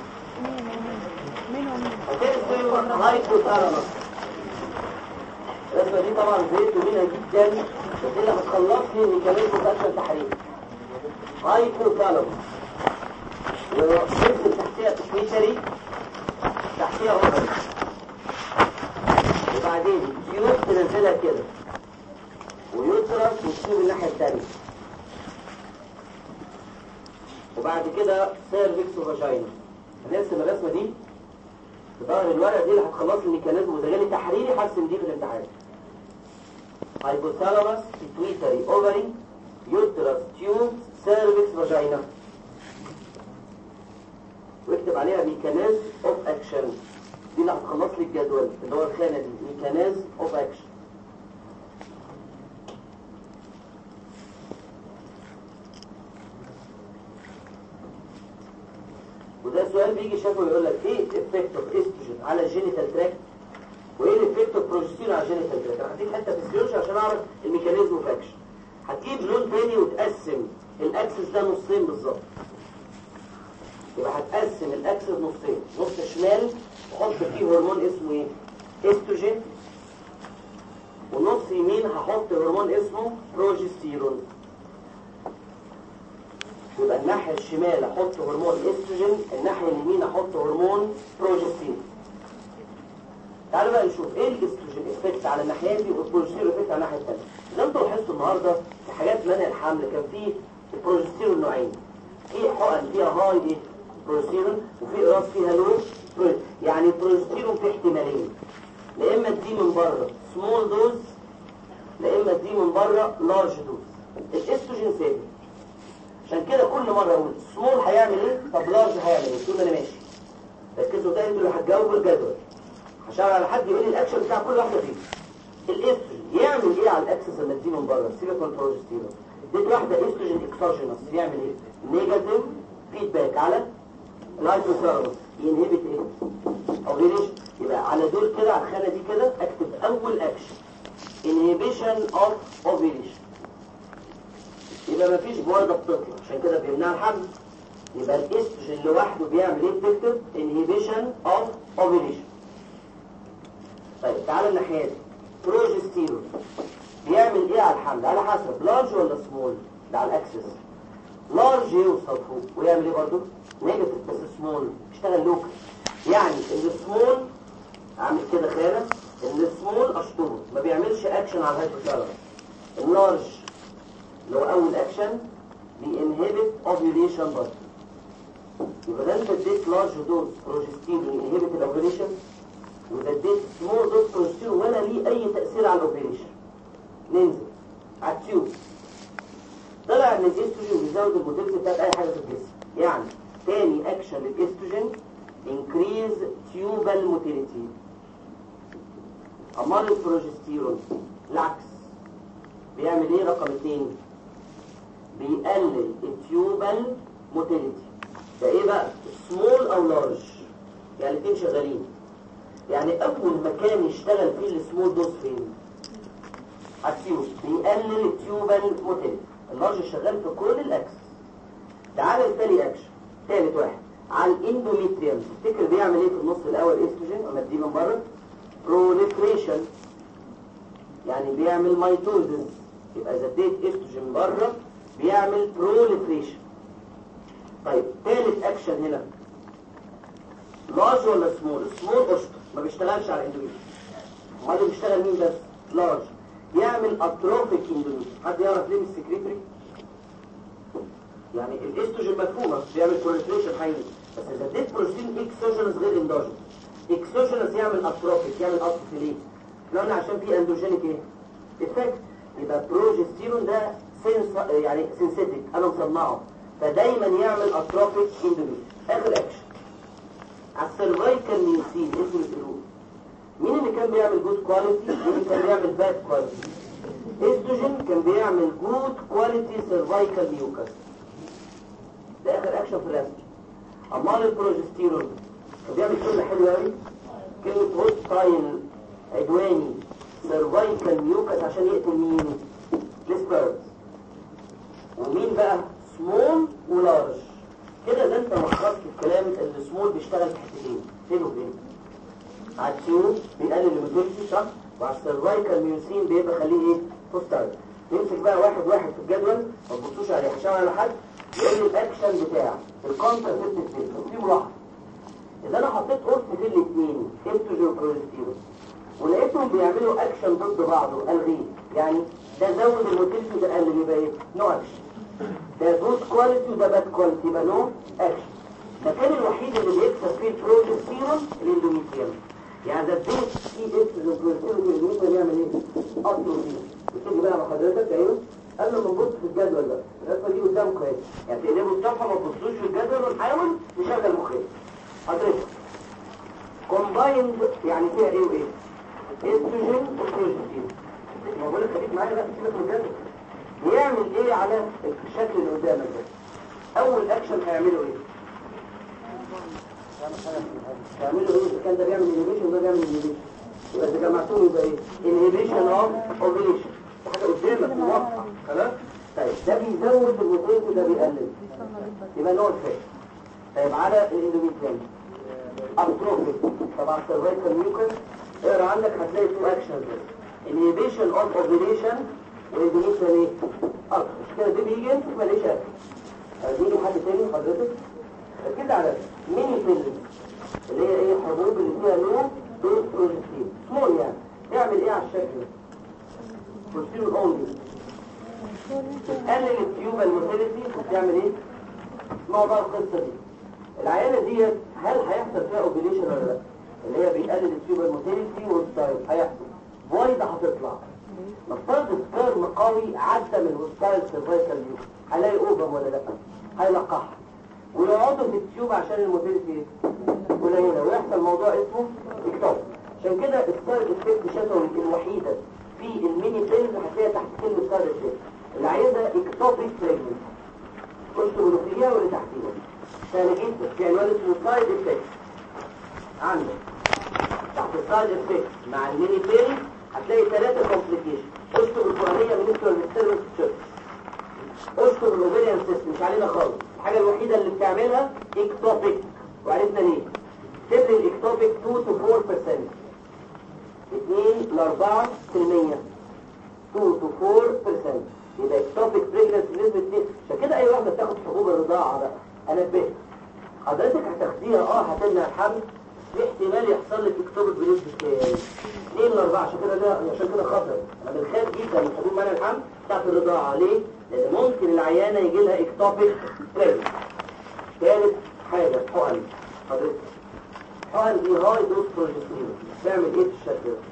Speaker 1: هترسم هايبوثالاموس. الرسمه دي طبعا زيت ومنها جدا، بس اللي هتخلص لي ميكانيزم اكشن تحرير. هايبوثالاموس، وترسم تحتيها بيتري، تحتيها اوفري، وبعدين تيوب تنزلها كده، ويترس وتسيب الناحيه الثانيه، وبعد كده سيرفكس وفاجينا. هنرسم الرسمه دي في ظهر الورقه دي اللي هتخلص لي الميكانيزم، وده جالي تحريري هرسم دي في الامتحان. هايبوثالاموس، بيتويتري، اوفري، يوترس، تيوب، سيرفكس، فاجينا، واكتب عليها ميكانيزم اوف اكشن. دي اللي هتخلص لي الجدول اللي هو الخانه دي، ميكانيزم اوف اكشن. وده سؤال بيجي شافه يقول لك ايه الافكت اوف استروجين على الجينيتال تراكت، وايه الافكت اوف بروجستيرون على الجينيتال تراكت. انا هديك حته فيسيولوجي عشان اعرف الميكانيزم اوف اكشن. هتجيب لون تاني وتقسم الاكسس ده نصين بالظبط. يبقى هتقسم الاكسس نصين، نص شمال تحط فيه هرمون اسمه ايه؟ استروجين، ونص يمين هحط هرمون اسمه بروجستيرون. يبقى الناحية الشمال احط هرمون استروجين، الناحية اليمين احط هرمون بروجستيرون. تعالوا بقى نشوف ايه الاستروجين افكت على الناحية دي والبروجستيرون افكت على الناحية الثانية. زي ما انتوا لاحظتوا النهارده في حاجات منع الحمل كان فيه البروجستيرون نوعين. في حقن فيها هاي ايه؟ بروجستيرون، وفي اقراص فيها لو. يعني البروجستيرون في احتمالين، لا اما تدي من بره سمول دوز، لا اما تدي من بره لارج دوز. الاستروجين ثابت، عشان كده كل مره اقول سمول هيعمل ايه، طب لارج هيعمل ايه، طول ما انا ماشي. ركزوا تاني انتوا اللي هتجاوبوا الجدول عشان على حد يقول لي الاكشن بتاع كل واحده فيهم. الاستروجين يعمل ايه على الاكسس لما تدي من بره؟ سيبك من البروجستيرون. اديت واحده استروجين اكسوجينوس يعمل ايه؟ نيجاتيف فيدباك على الهايبوثالاموس، ينهبت ايه؟ اوفيليشن. يبقى على دول كده، على الخانه دي كده اكتب اول اكشن inhibition of ovulation. يبقى مفيش بويضه بتطلع، عشان كده بيمنع الحمل. يبقى الاستروجين لوحده بيعمل ايه؟ بتكتب inhibition of ovulation. طيب تعالى الناحيه دي، بروجستيرون بيعمل ايه على الحمل؟ على حسب لارج ولا سمول. ده على الاكسس. لارج يوصل فوق ويعمل ايه برضه؟ نيجاتيف، بس سمول اشتغل لوكال. يعني السمول اعمل كده خانه، السمول اشطبه ما بيعملش اكشن على الهايبوثالاموس. اللارج اللي هو اول اكشن بينهبت اوفيوليشن برضه. يبقى ده انت اديت لارج دوز بروجستيرون ينهبت الاوفيوليشن، وده اديت سمول دوز بروجستيرون ولا ليه اي تاثير على الاوفيوليشن. ننزل على التيوب. طلع ان الاستروجين بيزود الموتيلتي بتاعت اي حاجه في الجسم. يعني تاني اكشن للاستروجين increase tubal motility. امال البروجستيرون العكس، بيعمل ايه؟ رقم اتنين بيقلل التيوبال موتيليتي. ده ايه بقى؟ سمول او لارج، يعني الاثنين شغالين. يعني اول مكان يشتغل فيه السمول دوز فين؟ هتسيبه بيقلل التيوبال موتيليتي. اللارج شغال في كل الاكس. تعالى التالي اكشن، ثالث واحد على الاندوميتريوم. تفتكر بيعمل ايه في النص الاول؟ استروجين اما اديه من بره بروليفريشن، يعني بيعمل ميتوزس. يبقى اذا اديت استروجين بره بيعمل بروليفريشن. طيب ثالث اكشن هنا لارج ولا سمول؟ سمول قشطه، ما بيشتغلش على الاندوميتريوم. امال بيشتغل مين بس؟ لارج. يعمل اتروفيك اندوميتريوم. حد يعرف ليه؟ من السكريتري. يعني الاستروجين مفهومه بيعمل بروليفريشن حقيقي، بس اذا اديت بروستين اكسوجينس غير اندوجينس. اكسوجينس يعمل اتروفيك، يعمل اتروفي ليه؟ احنا قلنا عشان في اندوجينيك ايه؟ افكت. يبقى بروجستيرون ده سنس يعني سنسيتيك، انا مصنعه، فدايما يعمل اتروفيك اندوميتريوم. اخر اكشن على السيرفايكال ميوسين. انتوا اللي تقولوه مين اللي كان بيعمل جود كواليتي مين اللي كان بيعمل باد كواليتي؟ استروجين كان بيعمل جود كواليتي سيرفايكال ميوكس. ده اخر اكشن في الرسم. امال البروجستيرون كان بيعمل كلمه حلوه قوي، كلمه هوستايل عدواني سيرفايكال ميوكس عشان يقتل مين؟ السبيرز. ومين بقى؟ سمول ولارج. كده ده انت لخصت الكلام. السمول بيشتغل في حتتين، فين وفين؟ على التيوب بيقلل الموتيليتي صح، وعلى السيرفايكال ميوسين بيبقى خليه ايه؟ هوستايل. نمسك بقى واحد واحد في الجدول، ما تبصوش عليه عشان على حد يقول لي الاكشن بتاع الكونتراسيبتيف سيستم. في ملاحظه، اذا انا حطيت قرص في الاثنين استروجين وبروجستيرون ولقيتهم بيعملوا اكشن ضد بعضه الغيه، يعني ده زود الموتيليتي وده قلل، يبقى ايه؟ نو اكشن. ده جود كواليتي وده باد كواليتي، يبقى نو اكشن. المكان الوحيد اللي بيكسب فيه البروجستيرون الاندوميتريوم. يعني ده اديت فيه استروجين وبروجستيرون الاندوميتريوم يعمل ايه؟ اتروفي. بتيجي بقى مع حضرتك ايوه قبل ما نبص في الجدول ده، الرسمه دي قدامكم اهي، يعني تقلبوا الصفحه ما تبصوش في الجدول ونحاول نشغل مخنا. حضرتك كومبايند يعني فيها ايه وايه؟ استروجين وبروجستيرون. ما بقول لك خليك معايا بقى، سيبك من الجدول. بيعمل ايه على الشكل اللي قدامك ده؟ اول اكشن هيعمله ايه؟ هيعملوا ايه؟ اذا كان ده بيعمل انهبيشن وده بيعمل انهبيشن، يبقى اذا جمعتهم يبقى ايه؟ انهبيشن اوف اوفيليشن. حاجه قدامك واضحه خلاص. طيب ده بيزود الموتيليتي وده بيقلل، يبقى نوع الفاكت. طيب على الاندوميتريوم اتروفيك. طبعا السيرفايكال ميوكس اقرا عندك هتلاقي تو اكشنز، انهبيشن اوف اوفيليشن واندوميتريوم ايه؟ اكتر. مش كده؟ دي بيجي انت ماليش اكل. هديله حد تاني حضرتك كده على ميني بيلز اللي هي ايه؟ حبوب اللي فيها لون دوز بروجستين سمول. يعني تعمل ايه على الشكل ده؟ بروجستين اونلي تقلل التيوبال موتيليتي. تعمل ايه؟ اسمعوا بقى القصه دي. العيانه ديت هل هيحصل فيها اوبيليشن ولا لا؟ اللي هي بيقلل التيوبال موتيليتي والستايل هيحصل فويد هتطلع. نفترض سبيرم قوي عدى من الستايل سيرفايكال ليوم، هلاقي اوفم ولا لا؟ هيلقحها ويقعدوا في التيوب عشان الموتيليتي قليله ويحصل موضوع اسمه اكتوب. عشان كده السايد افكت شفوي الوحيده في الميني بيلز هتلاقيها تحت كلمه سايد افكت اللي عايزها اكتوبيك بريجننسي. اكتبوا له فيها واللي تحتيها سهل جدا في عنوان اسمه سايد افكت. عندك تحت السايد افكت مع الميني بيلز هتلاقي ثلاثه كومبليكيشن. اكتب الفلانيه بالنسبه للستيرنس تشيرش، اكتب الاوفيريان سيستم مش علينا خالص. الحاجه الوحيده اللي بتعملها اكتوبيك، وعرفنا ليه. تبني الاكتوبيك اتنين to اربعة بالمية، اتنين ل اربعة بالمية، اتنين to اربعة بالمية. يبقى اكتوبيك بريجننسي نسبه اتنين. عشان كده اي واحده بتاخد حبوب الرضاعه بقى انبهك حضرتك هتاخديها اه هتمنع الحمل، في احتمال يحصل لك اكتوبيك بنسبه اتنين ل اربعة. عشان كده ده عشان كده خطر. انا بنخاف جدا من حبوب منع الحمل بتاعت الرضاعه. ليه؟ لان ممكن العيانه يجي لها اكتوبيك بريجننسي. ثالث حاجه حقن. حضرتك حقن دي هاي دوز بروجستيرون تعمل ايه في الشكل ده؟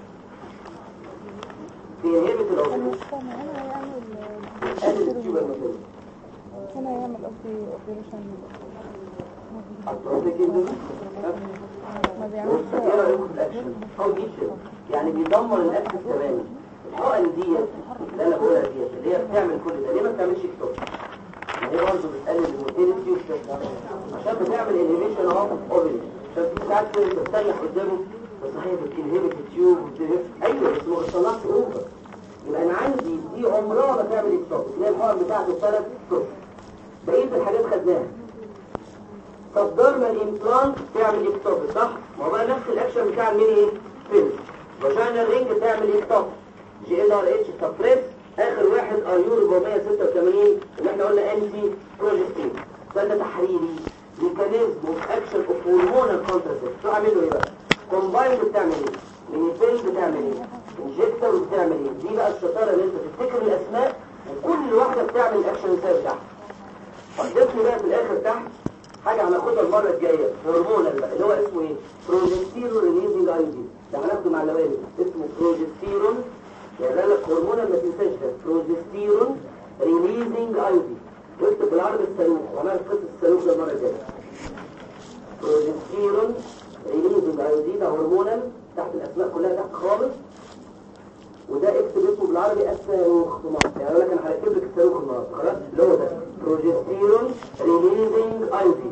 Speaker 1: بينهبت الاوفيليشن. قلل التيوبال موتيليتي.
Speaker 2: هنا يعمل قصدي اوبريشن
Speaker 1: اتروفيك اندوميتريوم.
Speaker 2: ما بيعملش
Speaker 1: ايه رايكم في الاكشن؟ هو جيتشن يعني بيدمر الاكسس تماما. الحقن ديت اللي انا بقولها ديت اللي هي بتعمل كل ده ليه ما بتعملش اكتوب؟ ما هي برضه بتقلل الموتيليتي عشان بتعمل انهيبيشن اوف اوفيليشن. عشان في ساعات كده بتستنى قدامه بس هي بتنهبت التيوب ايوه بس ما بتطلعش اوفر. يبقى انا عندي دي عمرها ما تعمل اكتوب اللي هي الحقن بتاعته ثلاث اشهر. بقيه الحاجات خدناها. سبدرمال امبلانت تعمل اكتوب صح؟ ما هو بقى نفس الاكشن بتاع الميني ايه؟ فيلم. فاجينال رينج تعمل اكتوب. جي ال ار اتش سبريس. اخر واحد ار يو أربعمية وستة وثمانين اللي احنا قلنا انتي بروجستين. ده تحريري ميكانيزم اوف اكشن اوف هرمونال كونتراسيبت. شو عامل له ايه بقى؟ كومباين بتعمل ايه؟ مينيبيل بتعمل ايه؟ انجكتور بتعمل ايه؟ دي بقى الشطاره اللي انت تفتكر الاسماء وكل واحده بتعمل الاكشن ازاي بتاعها. ضيف لي بقى في الاخر تحت حاجه هناخدها المره الجايه هرمونال بقى اللي هو اسمه ايه؟ بروجستيرون ريليزنج اي دي. ده هناخده مع اللوالد اسمه بروجستيرون. يعني قال لك هرمونال ما تنساش ده بروجستيرون ريليزنج اي دي. واكتب بالعربي الصاروخ وعملت قصه الصاروخ ده المره الجايه. بروجستيرون ريليزنج اي دي ده هرمونال تحت الاسماء كلها تحت خالص. وده اكتب اسمه بالعربي الصاروخ. يعني اقول لك انا هركب لك الصاروخ النهارده خلاص اللي هو ده بروجستيرون ريليزنج اي دي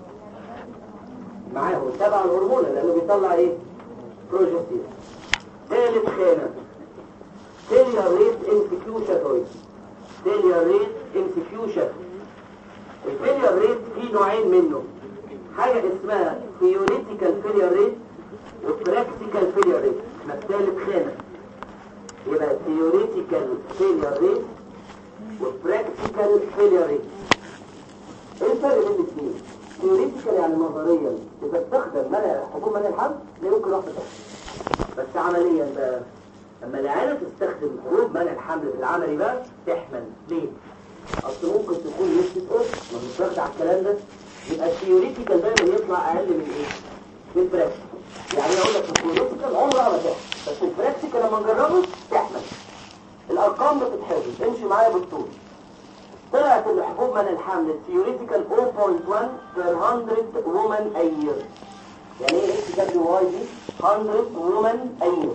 Speaker 1: معاهم تبع الهرمون لانه بيطلع ايه؟ بروجستيرون. ثالث خانه failure rate insufficient failure rate insufficient. الفيلير ريت فيه نوعين منه حاجه اسمها theoretical failure rate وpractical failure rate. احنا في ثالث خانه يبقى theoretical failure rate وpractical failure rate. ايه الفرق بين الاثنين؟ theoretical يعني نظريا اذا استخدم منع حبوب منع الحمل لا يمكن واحده بس عمليا بقى لما العيله تستخدم حبوب منع الحمل في العملي بقى تحمل ليه؟ اصل ممكن تكون نسبه قرص ما بنتفرجش على الكلام ده. يبقى الثيوريتيكال دايما يطلع اقل من ايه؟ من البراكتيكال. يعني اقول لك الثيوريتيكال عمرها ما تحمل بس البراكتيكال لما نجربه تحمل. الارقام بتتحفظ امشي معايا بالطول. طلعت ان حبوب منع الحمل الثيوريتيكال صفر فاصلة واحد per hundred women a year. يعني ايه اتش دبليو واي دي؟ مية women a year.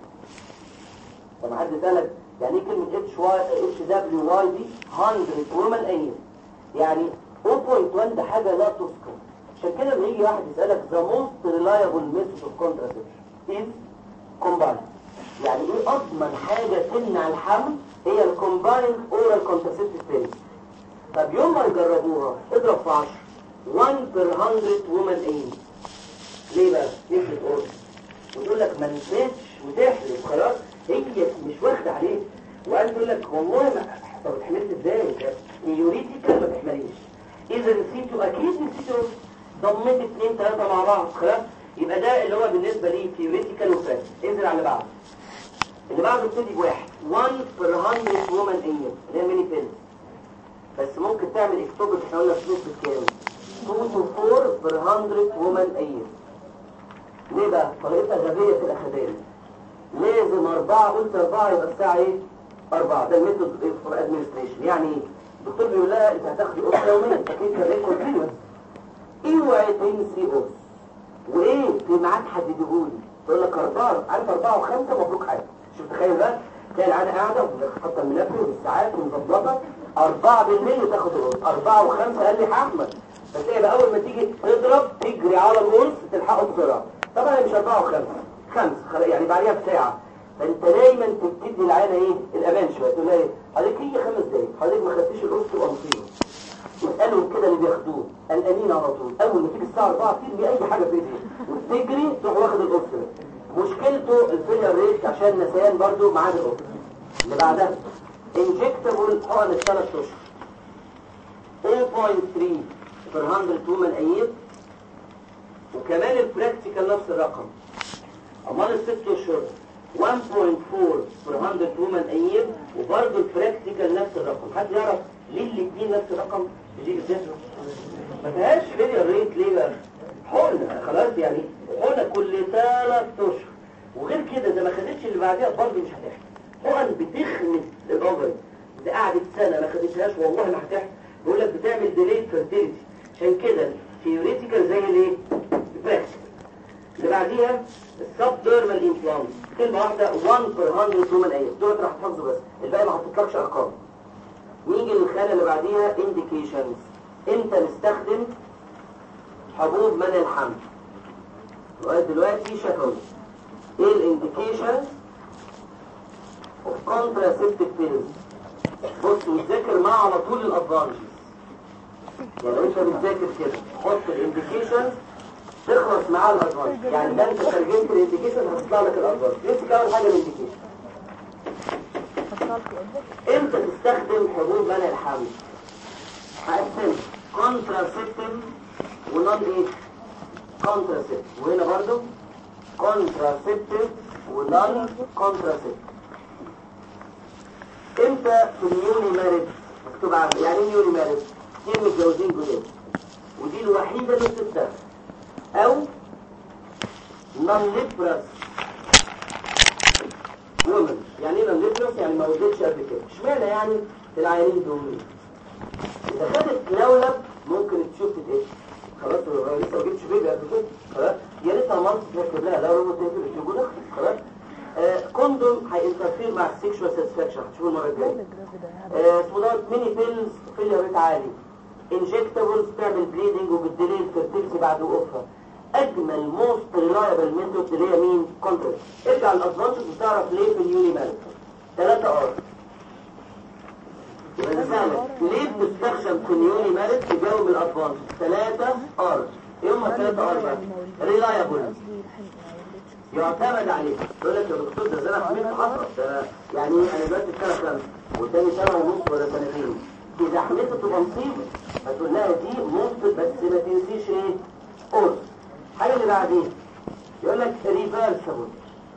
Speaker 1: طب حد سألك يعني ايه كلمة اتش واي اتش دبليو واي دي؟ مية women a year. يعني صفر فاصلة واحد ده حاجة لا تذكر. عشان كده لما يجي واحد يسألك the most reliable method of contraception is combined. يعني ايه اضمن حاجة تمنع الحمل؟ هي الكومبايند اورال كونتراسيبتيف ثيرابي. طب يوم ما يجربوها اضرب في عشرة واحد per hundred women a year. ليه بقى؟ نسبة قرص وتقول لك ما نسيتش وتحلف خلاص هي مش واخدة عليه. وقال تقول لك والله ما طب اتحملت ازاي؟ ثيوريتيكال ما تحمليش. اذا نسيته اكيد نسيته ضمت اثنين ثلاثة مع بعض خلاص. يبقى ده اللي هو بالنسبة لي ثيوريتيكال وبراكتيكال. انزل على بعض اللي بعده ابتدي بواحد واحد per hundred women a year اللي هي ميني بيلز. بس ممكن تعمل اكتوبر احنا قلنا فلوس بكام؟ اتنين to four per hundred women a year. ليه بقى؟ طريقتها غبية في الأخدان. لازم أربعة قلت أربعة يبقى الساعة إيه؟ أربعة. ده الميثود فور ادمنستريشن. يعني إيه؟ الدكتور بيقول لها أنت هتاخدي قرص يوميا أكيد كمان كونتينوس. اوعي تنسي قرص. وإيه؟ في ميعاد حددهولي. تقول لك أربعة عارف أربعة وخمسة مبروك حاجة. شوف تخيل بقى تلاقي العيادة قاعدة وحاطة المنبه والساعات ومظبطة أربعة بالليل تاخد القرص. أربعة وخمسة قال لي هحمد. فتلاقي بقى أول ما تيجي تضرب تجري على القرص تلحقه بسرعة. طبعا مش أربعة وخمسة خمسة يعني بعديها بساعة. فأنت دايما تبتدي العيادة إيه؟ الأمان شوية. تقول لها إيه؟ حضرتك هي خمس دقايق حضرتك ما خدتيش القرص تبقى مصيبة. اسألهم كده اللي بياخدوه قلقانين على طول. أول ما تيجي الساعة أربعة ترمي أي حاجة في إيديك وتجري تروح واخد القرص ده. مشكلته الفيلر ريت عشان نسيان برضو معاد القرص. اللي بعدها انجكتابل حقن الثلاث اشهر صفر فاصلة ثلاثة per hundred women a year. وكمان البراكتيكال نفس الرقم. امال الست اشهر واحد فاصلة أربعة per hundred women a year. وبرضه البراكتيكال نفس الرقم. حد يعرف ليه الاثنين نفس الرقم؟ بيجي الدهر ما فيهاش فيلر ريت ليه بقى؟ حقنه خلاص يعني حقنه كل ثلاث اشهر. وغير كده اذا ما خدتش اللي بعديها برضه مش هتحمل. حقن بتخمس الاوفري. ده قعدت سنه ما خدتهاش والله ما هتحمل. بيقول لك بتعمل ديليت فيرتيليتي. عشان كده ثيوريتيكال زي الايه؟ البراكتيكال. اللي بعديها السبديرمال امبلانت. كلمه واحده واحد بير مية هيومن ايام دول راح تحفظوا بس الباقي ما حطيتلكش ارقام. نيجي للخانه اللي بعديها انديكيشنز. امتى نستخدم حبوب منع الحمل؟ لغايه دلوقتي شفوي. ايه الانديكيشنز اوف كونتراسيبتيف بيلز؟ بص وتذاكر معاه على طول الادفانتجز. يعني انت بتذاكر كده حط الانديكيشن تخلص معاه الادفانتج. يعني ده انت ترجمت الانديكيشن هتطلع لك الادفانتج. نمسك اول حاجه الانديكيشن. امتى تستخدم حبوب منع الحمل؟ هقسمها كونتراسيبتيف ونون ايه؟ كونتراسيبتيف. وهنا برضو كونتراسيبتيف ونون كونتراسيبتيف. امتى في النيوني مارد مكتوب عنه؟ يعني ايه نيوني مارد؟ اتنين متجوزين جداد ودي الوحيده اللي بتستخدم. او نون ليبرس وومن. يعني ايه نون ليبرس؟ يعني ما ولدتش قبل كده. اشمعنى يعني العيانين دول؟ اذا خدت لولب ممكن تشوف ايه؟ خلاص لسه ما جبتش بيبي قبل كده خلاص يا ريتها مامت تركب لها لولب وتقفل الشجره خلاص. آه كوندوم هينترفير مع السكشوال ساتسفاكشن هتشوفوا المره الجايه. آه اسمه دوت ميني بيلز فيلير ريت عالي. انجكتابلز تعمل بليدنج وبتديلي الفيرتيلتي بعد وقوفها. اجمل موست ريلايبل ميثود اللي هي مين؟ كونتراست. ارجع للادفانتج وتعرف ليه في اليوني مالك. ثلاثة ار. يبقى سهله ليه بتستخدم في اليوني مالك تجاوب الادفانتج. ثلاثة ار. ايه هم الثلاثة ار بقى؟ ريلايبل يعتمد عليه. يقول لك يا دكتور ده زي في مية حصر ده يعني انا دلوقتي في سنه خمسه والتاني سنه ونص ولا سنتين. اذا حملت تبقى مصيبه هتقول لها دي ممكن بس ما تنسيش ايه؟ قرص. الحاجه اللي بعدين يقول لك ريفرسبل.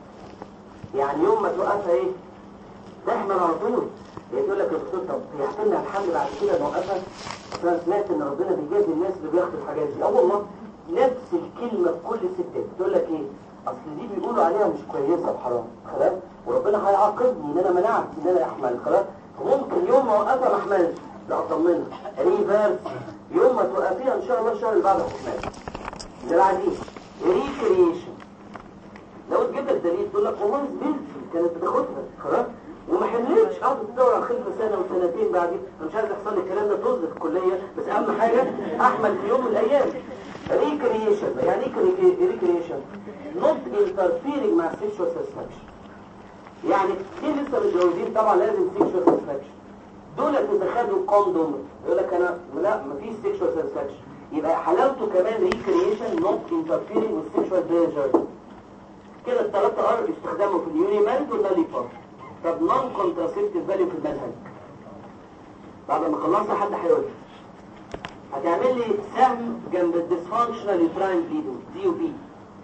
Speaker 1: يعني يوم ما توقفها ايه؟ تحمل على طول. يقول لك يا دكتور طب هي هتمنع الحمل بعد كده نوقفها؟ انا سمعت ان ربنا بيجازي الناس اللي بياخدوا الحاجات دي. اه والله نفس الكلمه في كل ست تقول لك ايه؟ اصل دي بيقولوا عليها مش كويسه وحرام خلاص وربنا هيعاقبني ان انا منعت ان انا احمل خلاص. وممكن يوم ما اوقفها ما احملش لا اطمنها. ريفيرس يوم ما توقفيها ان شاء الله الشهر اللي بعده هتحمل. اللي بعديه ريكريشن. لو تجيب لك دليل تقول لك والله زميلتي كانت بتاخدها خلاص وما حملتش قعدت تدور على خلفه سنه وسنتين بعدين. انا مش عايز يحصل لي الكلام ده طز في الكليه بس اهم حاجه احمل في يوم من الايام. ريكريشن يعني ايه ريكريشن؟ not interfering مع sexual satisfaction. يعني كتير لسه متجوزين طبعا لازم sexual satisfaction. دول اذا خدوا كوندوم يقول لك انا لا مفيش sexual satisfaction. يبقى حلاوته كمان recreation not interfering with sexual pleasure. كده الثلاثة ار استخدامه في اليوني مالد والناليبار. طب نون كونتراسيبتيف فاليو في المنهج بعد ما خلصنا حد هيقول هتعمل لي سهم جنب الديسفانكشنال يوتراين بليدنج دي يو بي.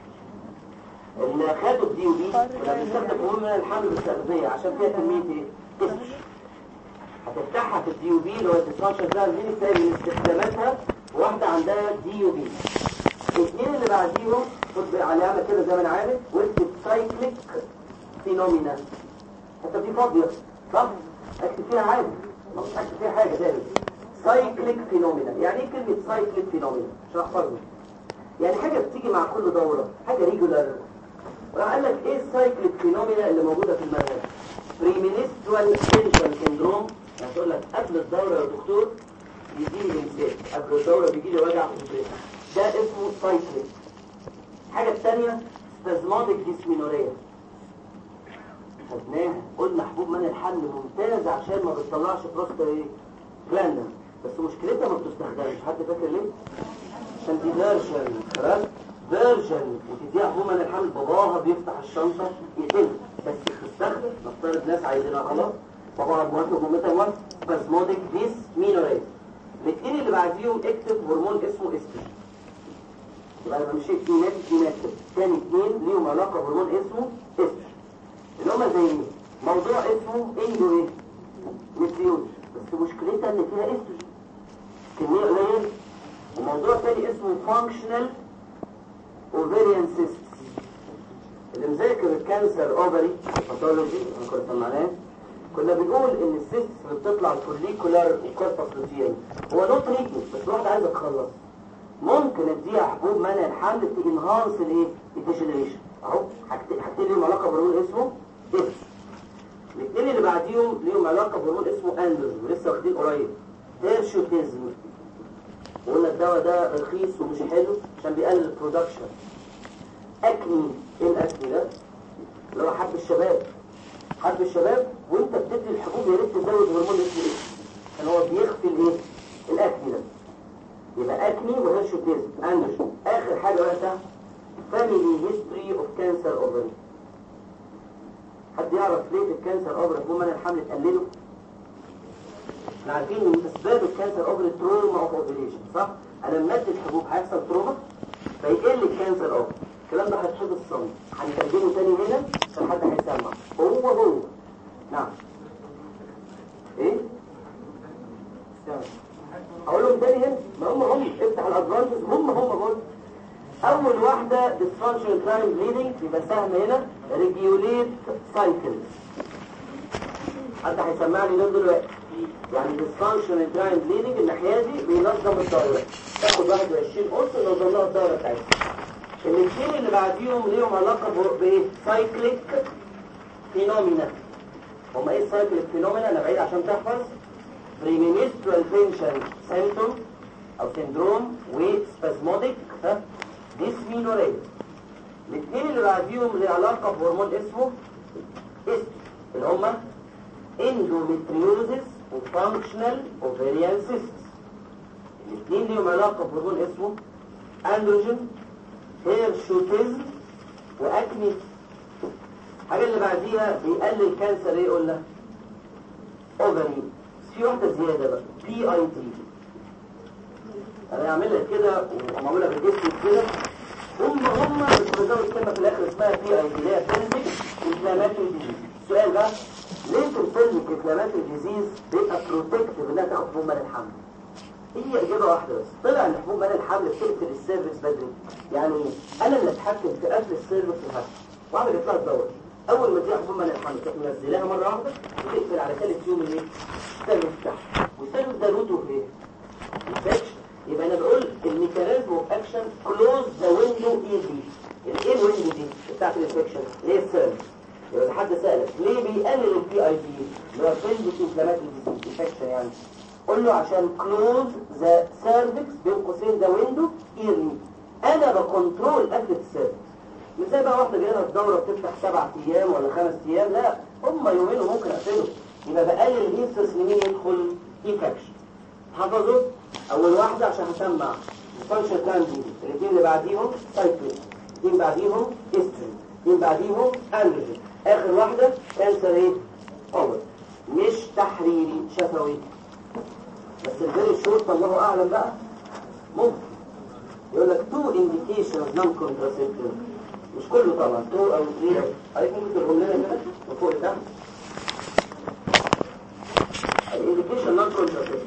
Speaker 1: اللي خدوا الدي يو بي ولا بيستخدم حبوب من الحمل بالتغذيه عشان فيها كميه ايه؟ استروجين. هتفتحها في الدي يو بي اللي هو الديسفانكشنال يوتراين بليدنج من استخداماتها واحده عندها دي يو بي. الاثنين اللي بعديهم خد علامه كده زي ما انا عارف واكتب سايكليك فينومينا. انت دي فاضيه صح؟ اكتب فيها عادي مش اكتب فيها حاجه تاني. سايكليك فينومينا. يعني ايه كلمه سايكليك فينومينا؟ عشان احفظها. يعني حاجه بتيجي مع كل دوره حاجه ريجولار. راح قال لك ايه السايكليك فينومينا اللي موجوده في المنهج؟ بريمينسترال تنشن سيندروم. يعني تقول لك قبل الدوره يا دكتور يجي لي امساك قبل الدوره بيجي لي وجع في البريك ده اسمه سايكليك. الحاجه الثانيه سبازماتيك ديسمينوريا. خدناها قلنا حبوب منع الحمل ممتازه عشان ما بتطلعش بروستات ايه؟ جلاند بس مشكلتها ما بتستخدمش. حد فاكر ليه؟ عشان دي فيرجن خلاص فيرجن وتديها حبوب منع الحمل باباها بيفتح الشنطه يقتلها بس بتستخدم. نفترض ناس عايزينها خلاص باباها موافق ومامتها موافق. سبازماتيك ديسمينوريا. الاثنين اللي بعديهم اكتب هرمون اسمه استروجين. يبقى انا مشيت في ناس في ناس ثاني اثنين ليهم علاقه بهرمون اسمه استروجين اللي هم زي موضوع اسمه اندو ايه؟ ميثيوز بس مشكلتها ان فيها استروجين كميه قليله. وموضوع ثاني اسمه فانكشنال اوفيريان سيست. اللي مذاكر الكانسر اوفري باثولوجي انا كنت سمعناه كنا بنقول ان السيست اللي بتطلع الفوليكولار والكوربس لوتيان هو نو تريتمنت بس الواحد عايز يتخلص. ممكن اديها حبوب منع الحمل تنهانس الايه؟ الديجنريشن. اهو حاجتين حاجتين ليهم علاقه بهرمون اسمه اس. الاثنين اللي بعديهم ليهم علاقه بهرمون اسمه اندروجين ولسه واخدين قريب هيرشوتيزم. وقلنا الدواء ده رخيص ومش حلو عشان بيقلل البرودكشن. اكني، ايه الاكني ده؟ اللي هو حب الشباب. حب الشباب وانت بتدي الحبوب يا ريت تزود هرمون اسمه ايه؟ عشان هو بيخفي الايه؟ الاكني ده. يبقى اكني وهيرشوتيزم اندروجين. اخر حاجه وقتها family history of cancer ovary. حد يعرف ليه الكانسر اوفري هرمون الحمل تقلله؟ احنا عارفين ان اسباب الكانسر اوفري تروما اوف اوفيليشن، صح؟ انا لما ادي الحبوب هيحصل تروما فيقل الكانسر اوفري. الكلام ده هيتحفظ صم. هنترجمه تاني هنا عشان حد هيسمع. هو هو نعم ايه؟ اقول لهم تاني هنا ما هم هم افتح الادفانتج هم هم برضه. اول واحده dysfunctional crime bleeding يبقى سهم هنا regulate cycles. حد هيسمع لي دول دلوقتي. يعني dysfunctional crime bleeding الناحيه دي بينظم الدوره، تاخد واحد وعشرين قرص ينظم لها الدوره بتاعتها. الاثنين اللي بعديهم ليهم علاقه بايه؟ سايكليك فينومينا. هم ايه السايكليك فينومينا؟ انا بعيد عشان تحفظ. premenstrual tension symptom او سندروم وسبازموديك ها ديسمينوريا. الاثنين اللي بعديهم له علاقه بهرمون اسمه اس اللي هما اندوميتريوزيس وفانكشنال اوفيريان سيست. الاثنين ليهم علاقه بهرمون اسمه اندروجين هيرشوتيزم واكني. الحاجه اللي بعديها بيقلل كانسر ايه قلنا؟ اوفري. في واحده زياده بقى بي اي دي. انا هعمل لك كده ومعموله بالجسم كده. هم هم بس بزود كلمه في الاخر اسمها بي اي دي اللي هي بنتك انفلاماتوري ديزيز. السؤال بقى ليه في البنتك انفلاماتوري ديزيز بيبقى بروتكتيف انها تاخد حبوب منع الحمل؟ هي اجابه واحده بس. طلع ان حبوب منع الحمل بتقتل السيرفكس بدري. يعني انا اللي اتحكم في قتل السيرفكس الهش. واحده جت لها الدور اول ما تيجي حبوب منع الحمل تروح منزلاها مره واحده وتقفل على ثالث يوم الايه؟ السيرفكس بتاعها. والسيرفكس ده روته ايه؟ انفكشن. يبقى انا بقول الميكانيزم اوف اكشن كلوز ذا ويندو ايزي. ايه الويندو دي بتاعت الانفكشن؟ ليه السيرفكس؟ يبقى حد سالك ليه بيقلل البي اي دي اللي هو بنتك انفلاماتوري انفكشن يعني؟ قول له عشان كلوز ذا سيرفكس بين قوسين ذا ويندو ايرلي. انا بكنترول قفله السيرفكس. مش زي بقى واحده جايه الدوره بتفتح سبع ايام ولا خمس ايام، لا هم يومين وممكن اقفله. يبقى بقلل الهيستس لمين يدخل انفكشن. حفظوا اول واحده عشان هسمع الفانكشن بلان دي. الاثنين اللي بعديهم سايكلين، الاثنين بعديهم استرين، الاثنين بعديهم اندروجين. اخر واحده كانسر ايه؟ اوفر. مش تحريري شفوي بس الفيري شورت الله اعلم بقى. ممكن يقول لك تو انديكيشنز نون كونتراسيبتيف. مش كله طبعا، تو او ثري او عليك ممكن تقولهم لنا كده من فوق لتحت. الانديكيشن نون كونتراسيبتيف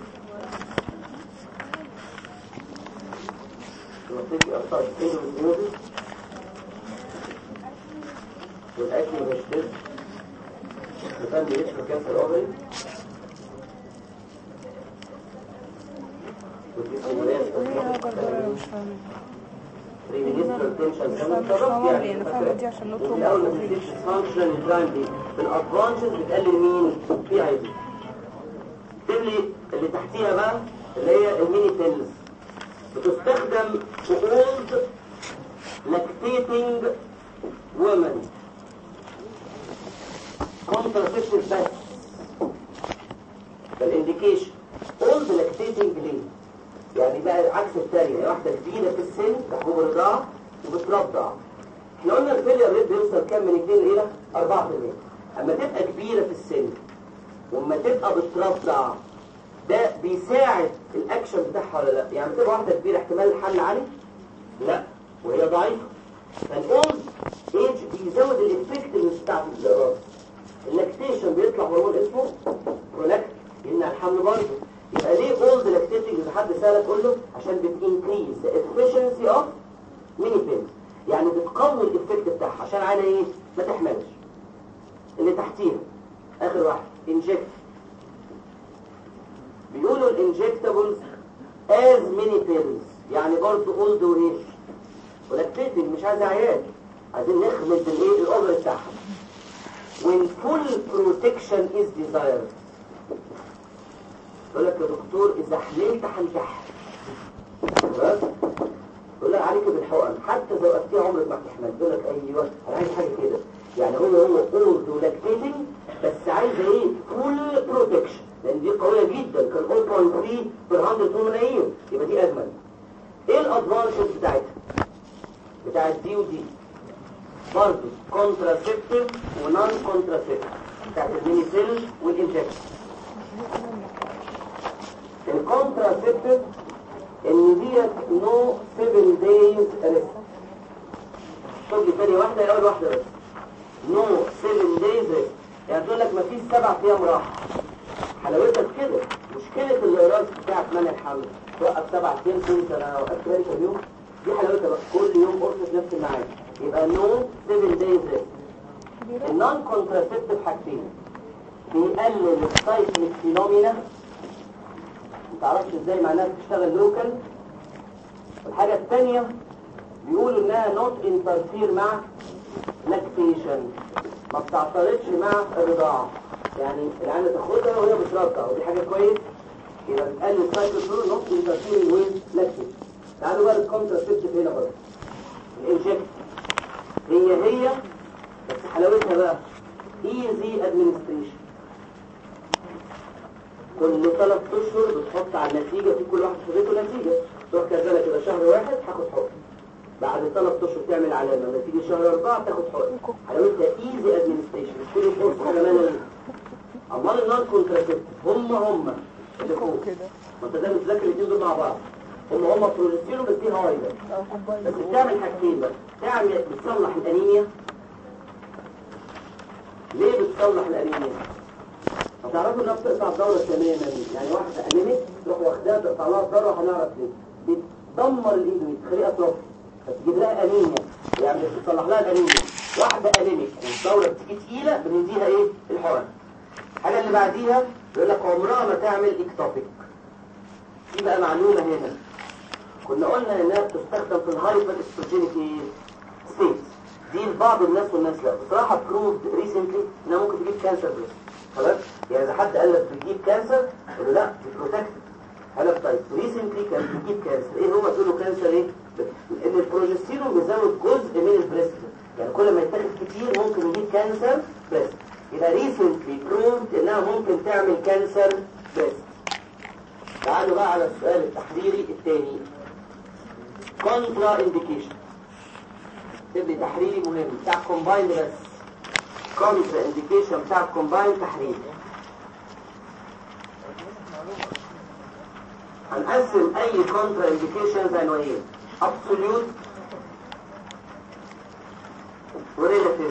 Speaker 1: نبتدي أبطال اندوميتريوزيس والأكل والهشتز وفن يشفى كانسر أوفري بريمينسترال تنشن
Speaker 2: يعني انا فاهمه دي عشان نطلب
Speaker 1: الاول ما تديش فانكشن البرايم دي بالادفانتجز بتقلل مين؟ بي اي دي. اكتب لي اللي تحتيها بقى اللي هي الميني بيلز. بتستخدم في old lactating women contraceptive best. ده الانديكيشن old lactating ليه؟ يعني بقى عكس الثانية، واحدة كبيرة في السن تحبوب الرضاعة وبترضع. احنا قلنا الفيلير ريت بيوصل كام من اثنين إلى أربعة بالمية. اما تبقى كبيرة في السن وما تبقى بترضع ده بيساعد الاكشن بتاعها ولا لا؟ يعني تبقى واحده كبيره احتمال الحمل عالي؟ لا وهي ضعيفه. فالاولد ايج بيزود الافكتنس بتاعت الاراده. اللاكتيشن بيطلع هرمون اسمه برولاكتين يمنع الحمل برضه. يبقى ليه اولد لاكتيتنج؟ اذا حد سالك قول له عشان بتنكريز ذا افشنسي اوف ميني بيلز. يعني بتقوي الافكت بتاعها عشان عايزه ايه؟ ما تحملش. اللي تحتيها اخر واحد انجكت. بيقولوا الانجكتابلز از ميني بيلز يعني برضه اولد وايج. ولاكتيتنج مش عايزه عيال عايزين نخلط الايه الاوفر بتاعها. when full protection is desired. يقول لك يا دكتور اذا حلمت هنجح. خلاص؟ يقول لك عليك بالحقن حتى لو وقفتيها عمرك ما هتحمل. يقول لك ايوه انا عايز حاجه كده، يعني هو هو اورد لاكتيتنج بس عايزه ايه؟ فول بروتكشن، لان دي قويه جدا، كان صفر فاصلة ثلاثة بير مية ملايين، يبقى دي اجمل. ايه الادفانتجز بتاعتها؟ بتاعت دي ودي برضه كونتراسيبتيف ونون كونتراسيبتيف، بتاعت المينيسيل والانجكشن. الكونتراسيبتيف ان ديت نو سبعة دايز ريست. شوف لي ثانيه واحده اول واحده بس. نو سبعة دايز ريست، يعني تقول لك مفيش سبع ايام راحه. حلاوتها في كده. مشكله الايراس بتاعت منع الحمل توقف سبع ايام كنت انا وقفت بالي كام يوم، دي حلاوتها بقى كل يوم قرص نفس الميعاد، يبقى نو سبعة دايز ريست. النون كونتراسيبتيف حاجتين، بيقلل السايكليك فينومينا، ما تعرفش ازاي معناها بتشتغل لوكال. الحاجه الثانيه بيقولوا انها نوت انترفير مع لاكتيشن، ما بتعترضش مع الرضاعه، يعني العيله تاخدها وهي بترضع ودي حاجه كويس، يبقى بتقلل السايكل فلو نوت انترفير ويز لاكتيشن. تعالوا بقى الكونتراسيبتيف هنا برضه. الانجكت هي هي بس حلاوتها بقى ايزي ادمنستريشن. كل ثلاث اشهر بتحط على النتيجه، في كل واحد في بيته نتيجه، تروح كذلك كده شهر واحد هاخد حقن، بعد ثلاث اشهر تعمل علامه، لما تيجي شهر اربعه تاخد حقن. حلاوتها ايزي ادمنستريشن، مش كل فرصه كمان. امال النون كونتراسيبتيف هم هم اللي فوق كده، ما انت لازم تذاكر الاثنين دول مع بعض. هم هم بروجستيرون بس دي هايدر، بس بتعمل حاجتين بقى. تعمل بتصلح الانيميا. ليه بتصلح الانيميا؟ هتعرفوا انها بتقطع الدوره تماما، يعني واحده انيميك تروح واخداها تقطع لها الدوره، هنعرف ليه. بتدمر الاندوميت تخليها تروح، فتجيب لها انيميا، يعني بتصلح لها الانيميا. واحده انيميك والدوره بتيجي تقيله بنديها ايه؟ الحقن. الحاجه اللي بعديها يقول لك عمرها ما تعمل اكتوبيك. في بقى معلومه هنا، كنا قلنا انها بتستخدم في الهايبر استروجينيك ستيت دي لبعض الناس والناس لا. بصراحه بروفد ريسنتلي انها ممكن تجيب كانسر بريست. خلاص؟ يعني اذا حد قال لك بتجيب كانسر قول له لا دي بروتكتد. قال لك طيب ريسنتلي كانت بتجيب كانسر، ايه هو؟ تقول له كانسر ايه؟ ان البروجستيرون بيزود جزء من البريست، يعني كل ما يتاخد كتير ممكن يجيب كانسر بريست. يبقى ريسنتلي بروفد انها ممكن تعمل كانسر بريست. تعالوا بقى على السؤال التحريري الثاني، كونترا انديكيشن. تبقى تحريري مهم بتاع كومباين، بس كونترا انديكيشن بتاع كومباين تحريري. هنقسم اي كونترا انديكيشن زي نوعين، ابسوليوت وريلاتيف.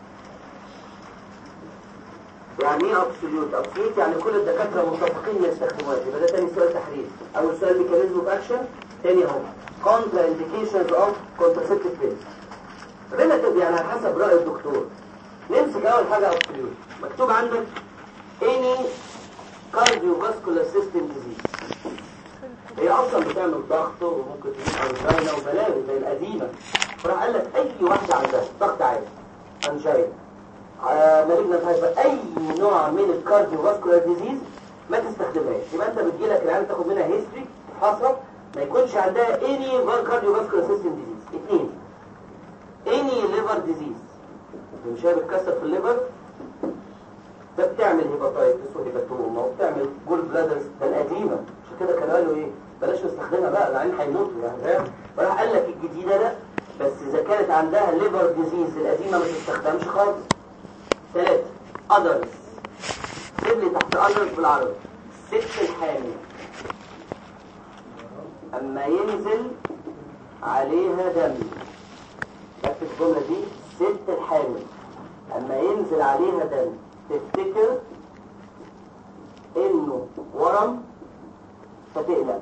Speaker 1: يعني ايه ابسوليوت؟ ابسوليوت يعني كل الدكاتره متفقين ما يستخدموهاش، يبقى ده تاني سؤال تحريري. اول سؤال ميكانيزم اوف اكشن، تاني اهو كونترا انديكيشنز اوف كونتراسيبتيف بيلز. ريلاتيف يعني على حسب راي الدكتور. نمسك اول حاجه ابسوليوت، مكتوب عندك اني كارديوفاسكولار سيستم ديزيز. هي اصلا بتعمل ضغط وممكن تجيب انجينا وبلاوي زي القديمه، فراح قال لك اي واحده عندها ضغط عالي، انجينا، مالجنت هايبر، اي نوع من الكارديوفاسكولار ديزيز ما تستخدمهاش. يبقى انت بتجيلك العيال تاخد منها هيستوري تفحصها ما يكونش عندها اني كارديوفاسكولار سيستم ديزيز. اثنين اني ليفر ديزيز، مش هي بتكسر في الليفر، ده بتعمل هيباتايتس وهيباتوما وبتعمل جول بلادرز، ده القديمه. عشان كده كانوا قالوا ايه؟ بلاش نستخدمها بقى العيال هيموتوا يعني، فاهم؟ فراح قال لك الجديده لا، بس اذا كانت عندها ليفر ديزيز القديمه ما تستخدمش خالص. ثلاثه اذرز، سيب لي تحت اذرز بالعربي. الست الحامل اما ينزل عليها دم، ركز الجمله دي، الست الحامل اما ينزل عليها دم تفتكر انه ورم فتقلق.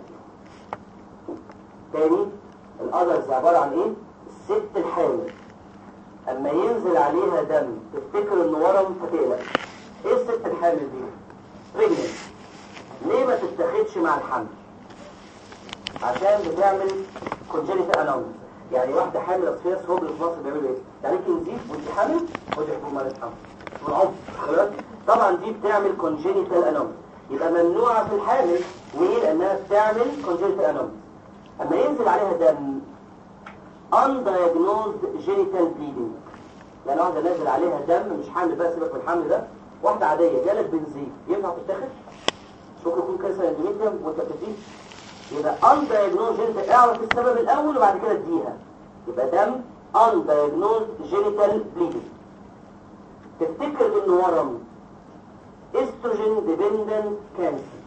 Speaker 1: تاني الاذرز عباره عن ايه؟ الست الحامل اما ينزل عليها دم تفتكر انه ورم فتقلق. ايه الست الحامل دي؟ بريجننت. ليه ما تتاخدش مع الحمل؟ عشان بتعمل كونجنيتال انومالي. يعني واحده حامل اصفياء صوب في مصر بيعملوا ايه؟ يعني نزيف وانت حامل خدي حبوب منع الحمل والعض خلاص. طبعا دي بتعمل كونجينيتال انومي، يبقى ممنوعه في الحامل. ليه؟ لانها بتعمل كونجينيتال انومي. اما ينزل عليها دم undiagnosed genital bleeding، يعني واحده نازل عليها دم مش حامل بقى، سيبك من الحمل ده، واحده عاديه جالك بنزيف، ينفع تتاخد؟ ممكن يكون كانسر اندوميتريوم وانت بتديه. يبقى undiagnosed genital، اعرف السبب الاول وبعد كده اديها. يبقى دم undiagnosed genital bleeding. تفتكر انه ورم استروجين ديبندنت كانسر.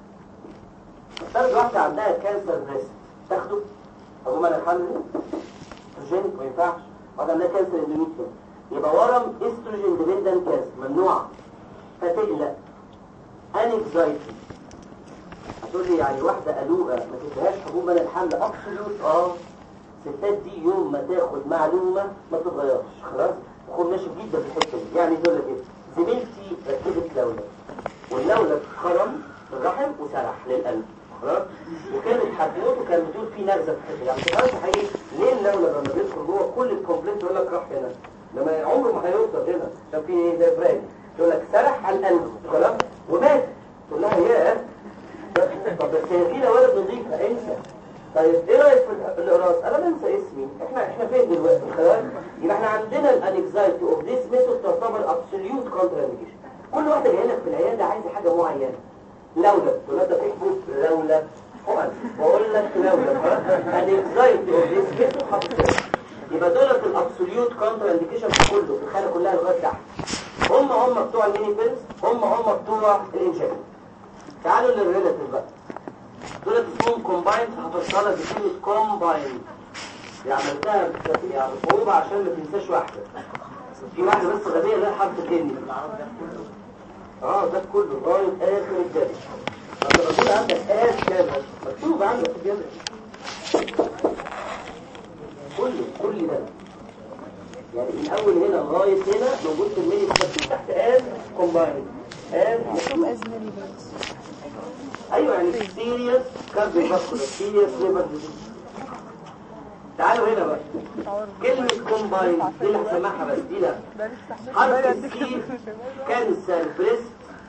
Speaker 1: افترض واحده عندها كانسر بريست، تاخده؟ ابو منع الحمل استروجين ما ينفعش. واحده عندها كانسر اندوميتريوم، يبقى ورم استروجين ديبندنت كانسر ممنوع. فتقلق انكزايتي. هتقول لي يعني واحده قلوقه ما تديهاش حبوب منع الحمل ابسوليوت؟ اه الستات دي يوم ما تاخد معلومه ما تتغيرش خلاص، تكون ناشف جدا في الحته دي. يعني يقول لك ايه؟ زميلتي ركبت لولب واللولب خرم في الرحم وسرح للقلب خلاص، وكانت هتموت وكان بتقول في نغزه في الحته. يعني ما تفهمش حقيقي ليه اللولب لما بيدخل جوه كل الكومبليت يقول لك راح هنا، لما عمره ما هيوصل هنا عشان في ايه زي فراج، يقول لك سرح على القلب خلاص ومات. تقول لها ياه طب بس هي في لولب نظيفه انسى. طيب ايه رايك في الاقراص؟ انا بنسى اسمي. احنا احنا فين دلوقتي خلاص؟ يبقى احنا عندنا الانكزايتي اوف ذيس ميثود تعتبر ابسوليوت كونترا انديكيشن. كل واحده جايه لك في العياده عايزه حاجه معينه. لولب تقول لها ده في حبوب لولب حقن، بقول لك لولب الانكزايتي اوف ذيس ميثود حاطط. يبقى دولت الابسوليوت كونترا انديكيشن في كله، في الحاله كلها لغايه تحت. هم هم بتوع الميني بيلز، هم هم بتوع الانجكشن. تعالوا للريلاتيف بقى. دولت اسمهم كومبايند، هفصلها بكلمة كومبايند. يعني عملتها يعني صعوبة عشان ما تنساش واحدة. في واحدة بس غبية اللي هي حرف الدنيا. اه ده كله لغاية آخر الجبل. انت بتقول عندك آخر كذا مكتوب عندك في الجبل. كله كل ده. يعني من أول هنا لغاية هنا موجود في الميني مكتوب تحت آخر كومبايند. آخر
Speaker 2: مكتوب أزمني بس.
Speaker 1: ايوه يعني سيريس كارديوفاسكولار سيريس ليفر ديزيز. تعالوا هنا بقى كلمة كومباين دي اللي هسمعها بس دي لا. حرف السي كانسر بريست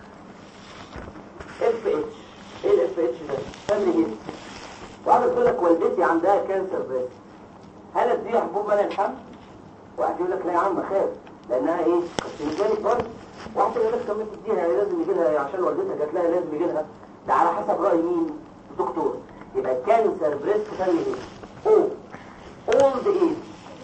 Speaker 1: اف اتش. ايه الاف اتش ده؟ فهمني جدا. واحدة تقول لك والدتي عندها كانسر بريست، هل اديها حبوب منع الحمل؟ واحد يقول لك لا يا عم خاف لانها ايه؟ كارسينوجينيك برضه. واحد يقول لك طب ما تديها يعني لازم يجي لها عشان والدتها جات لها لازم يجي لها. ده على حسب رأي مين؟ الدكتور. يبقى كانسر بريست فاميلي ايه؟ او اولد ايج.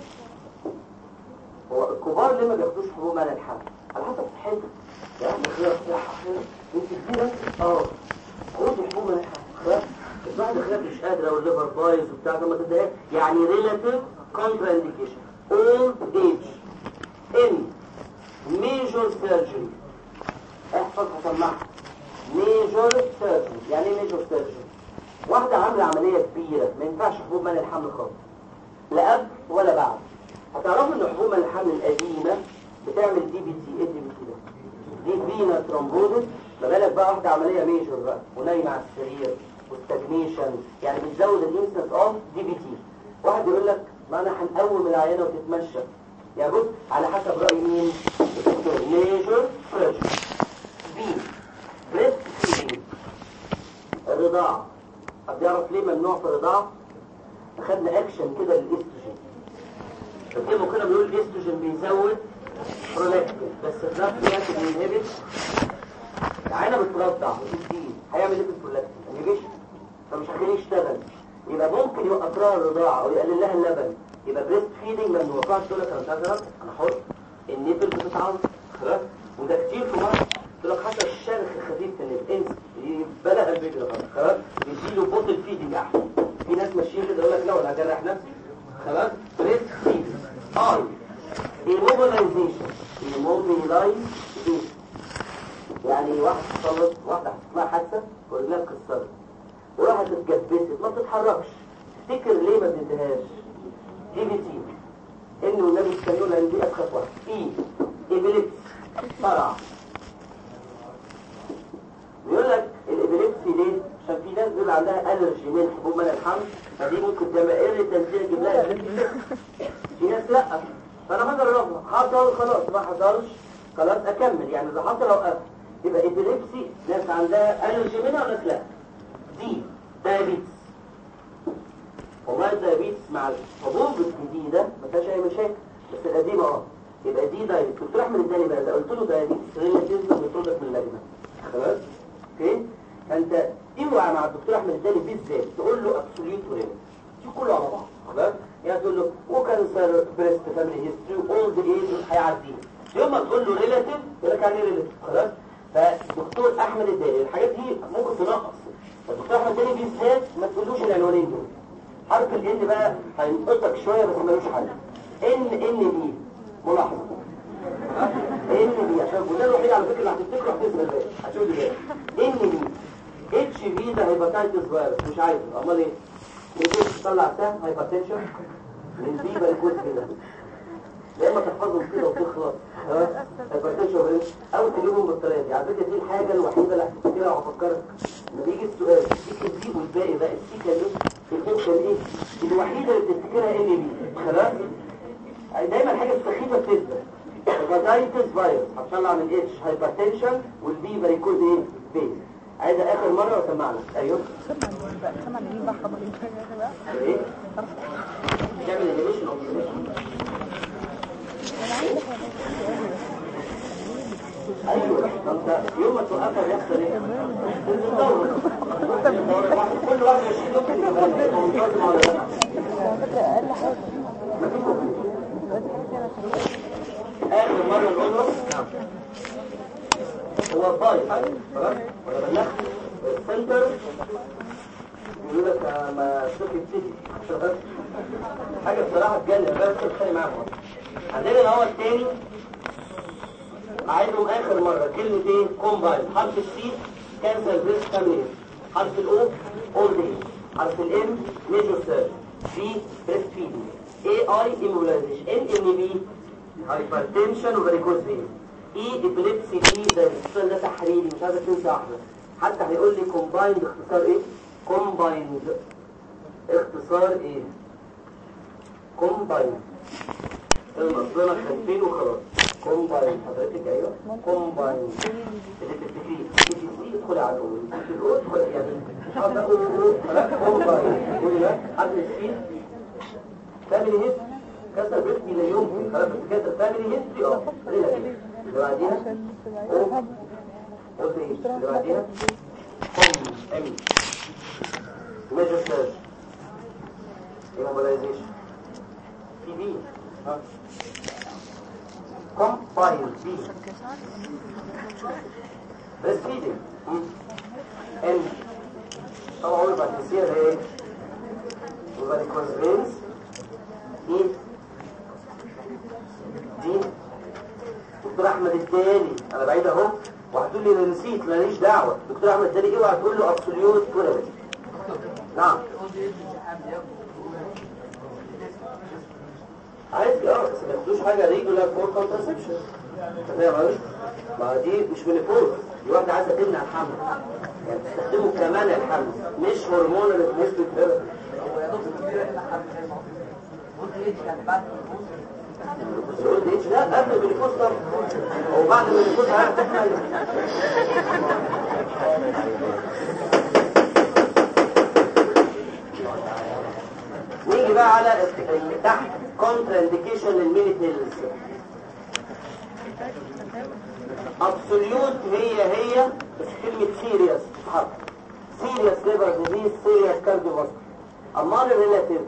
Speaker 1: هو الكبار ليه ما بياخدوش حبوب منع الحمل؟ على حسب الحته. يعني احنا خيار صحه خير انت كبيره اه خدي حبوب منع الحمل خلاص. الواحده خير مش قادره والليفر بايظ وبتاع ما تديهاش. يعني ريلاتيف كونترا انديكيشن اولد ايج ان ميجور سيرجري. احفظ هسمعها ميجور سيرجري. يعني ايه ميجور سيرجري؟ واحدة عاملة عملية كبيرة ما ينفعش حبوب منع الحمل خالص لا قبل ولا بعد. هتعرفوا ان حبوب منع الحمل القديمة بتعمل دي بي تي. ايه دي بي تي ده؟ دي فينا ترومبوزس. ما بالك بقى واحدة عملية ميجور بقى ونايمة على السرير وستاجنيشن، يعني بتزود الانسنس اوف دي بي تي. واحد يقول لك ما انا هنقوم العيانة وتتمشى. يا بص على حسب رأي مين؟ الدكتور. ميجور سيرجري. بي بريست فيدنج الرضاعة. حد يعرف ليه ممنوع في الرضاعة؟ اخدنا اكشن كده للاستروجين. فكيفه كده بيقول الاستروجين بيزود برولاكتين بس في نفس الوقت بينهبط. العينة بترضع وتديه هيعمل ايه في البرولاكتين؟ انهبيشن، فمش هيخليه يشتغل. يبقى ممكن يوقف لها الرضاعة او يقلل لها اللبن. يبقى بريست فيدنج ممنوع. ما تقول لك انا مش عايز ارضع انا حر، النيبل بتتعوض خلاص. وده كتير في مصر. تقول لك حتى الشرخ الخفيف في الانس بلغ الفكره خلاص بيديله بوتل فيدنج احسن. في ناس ماشيين كده يقول لك لا ولا هجرح نفسي خلاص. بريست فيدنج اي ايموبيلايزيشن. ايموبيلايزيشن يعني واحد حصلت واحده حصلت لها حادثه ورجلها اتكسرت وراحت اتجبست ما بتتحركش. تفتكر ليه ما بتديهاش؟ دي بي تي. انه النبي استنوا لها دي اسخف واحد. اي ايبيليبس صرع. بيقول لك الابيليبسي ليه؟ عشان في ناس بيقول عندها الرجي من حبوب منع الحمل، فدي ممكن تعمل ايه تنزيل تجيب لها في ناس لا، فانا هجربها. حصل خلاص، ما حصلش خلاص اكمل. يعني اذا حصل اوقف. يبقى ابيليبسي ناس عندها الرجي منها وناس لا. دي دايابيتس، والله الدايابيتس مع الحبوب الجديده ما فيهاش اي مشاكل، بس القديمه اه. يبقى دي دايابيتس. دكتور احمد اداني بقى ده، قلت له دايابيتس ريلاتيف بيطردك من اللجنه خلاص. اوكي، فانت اوعى مع الدكتور احمد اداني بالذات تقول له ابسوليوت وريلاتيف، دي كله على بعض خلاص. يعني تقول له وكانسر بريست فاميلي هيستوري اولد ايج هيعديه. يوم ما تقول له ريلاتيف يقول لك يعني ريلاتيف خلاص. فدكتور احمد اداني الحاجات دي ممكن تنقص، فالدكتور احمد اداني بالذات ما تقولوش العنوانين دول. حرف الان بقى هينقصك شويه بس ملوش حل. ان ان بي ملاحظه ان بي عشان الجزء الوحيد على فكره اللي هتفتكره هتسمع ازاي هتشوف ازاي. ان بي اتش بي ده هيباتايتس فيروس مش عايزه، امال ايه؟ ممكن تطلع سهم هايبرتنشن من بي بالكود كده، يا اما تحفظهم كده وتخلص خلاص. هايبرتنشن او تجيبهم بالطريقه دي. على فكره دي الحاجه الوحيده اللي هتفتكرها وهفكرك لما بيجي السؤال السيكه دي والباقي بقى السيكه دي الفوكشن ايه الوحيده اللي بتفتكرها ان بي خلاص. دايما الحاجه السخيفه بتثبت. هيباتايتس فيروس هتطلع من اتش هايبرتنشن والبي فاريكوز ايه بيز. عايزه اخر مره واسمع لك. ايوه
Speaker 2: سمع بقى سمع مين بقى حضر بقى
Speaker 1: ايه تعمل انيميشن او ايوه انت يوم ما توقفها بيحصل ايه؟ كل واحد يشيل له كده
Speaker 2: اقل حاجه
Speaker 1: اخر مره نقول له هو بايظ خلاص ولا بلغت السنتر يقول لك ما شوف يبتدي حاجه بصراحه تجنن. بس تتخانق معاهم. عندنا هو الثاني عايزهم اخر مره كلمه ايه؟ كومباين. حرف السي كانسر بريست فاميلي، حرف الاو اولد ايج، حرف الام ميجور سيرج، في بريست فيدنج، اي اي ايموبلايزيشن، ان ان بي هايبرتنشن وفاريكوز فين، اي ابيليبسي دي ده السؤال ده تحريري مش عايزك تنسى واحده. حتى هيقول لي كومبايند اختصار ايه؟ كومبايند اختصار ايه؟ كومبايند المصدر خلفين وخلاص. كومبايند حضرتك ايوه كومبايند اللي تفتكريه تي سي ادخلي على الاول ادخل يعني مش عاوز اقول خلاص كومبايند قولي بقى حد السي فاميلي هيست كسر بيتي لا يمكن خلاص كده فاميلي هيستري اه اللي بعديها قلت ايه اللي بعديها كوم امي ميجر سيرش ايموبلايزيشن تي بي كومبايل بي بس فيدي ان طبعا اول بعد تصير ايه وبعد كونسبينس ايه دي دكتور احمد الدالي انا بعيد اهو وهتقول لي انا نسيت ماليش دعوه. دكتور احمد الدالي اوعى تقول له ابسوليوت كورابل. نعم عايز اه بس ما تاخدوش حاجه ريجولار فور كونترسبشن انت فاهم قصدي؟ ما دي مش مينيبوز، دي واحده عايزه تمنع الحمل يعني تستخدمه كمان الحمل مش هرمون اللي بنسبه ثيرابي. هو يا دكتور كبيره هنا حمل زي ما قلت قلت ايه يعني بعد المينيبوز قلت ايه لا قبل المينيبوز طبعا هو بعد المينيبوز هتحمل. نيجي بقى على تحت كونترا انديكيشن للميني بيلز. ابسوليوت هي هي بس كلمه سيريس تتحط سيريس ليفر ديزيز سيريس كارديوفاسكولار. امال الريلاتيف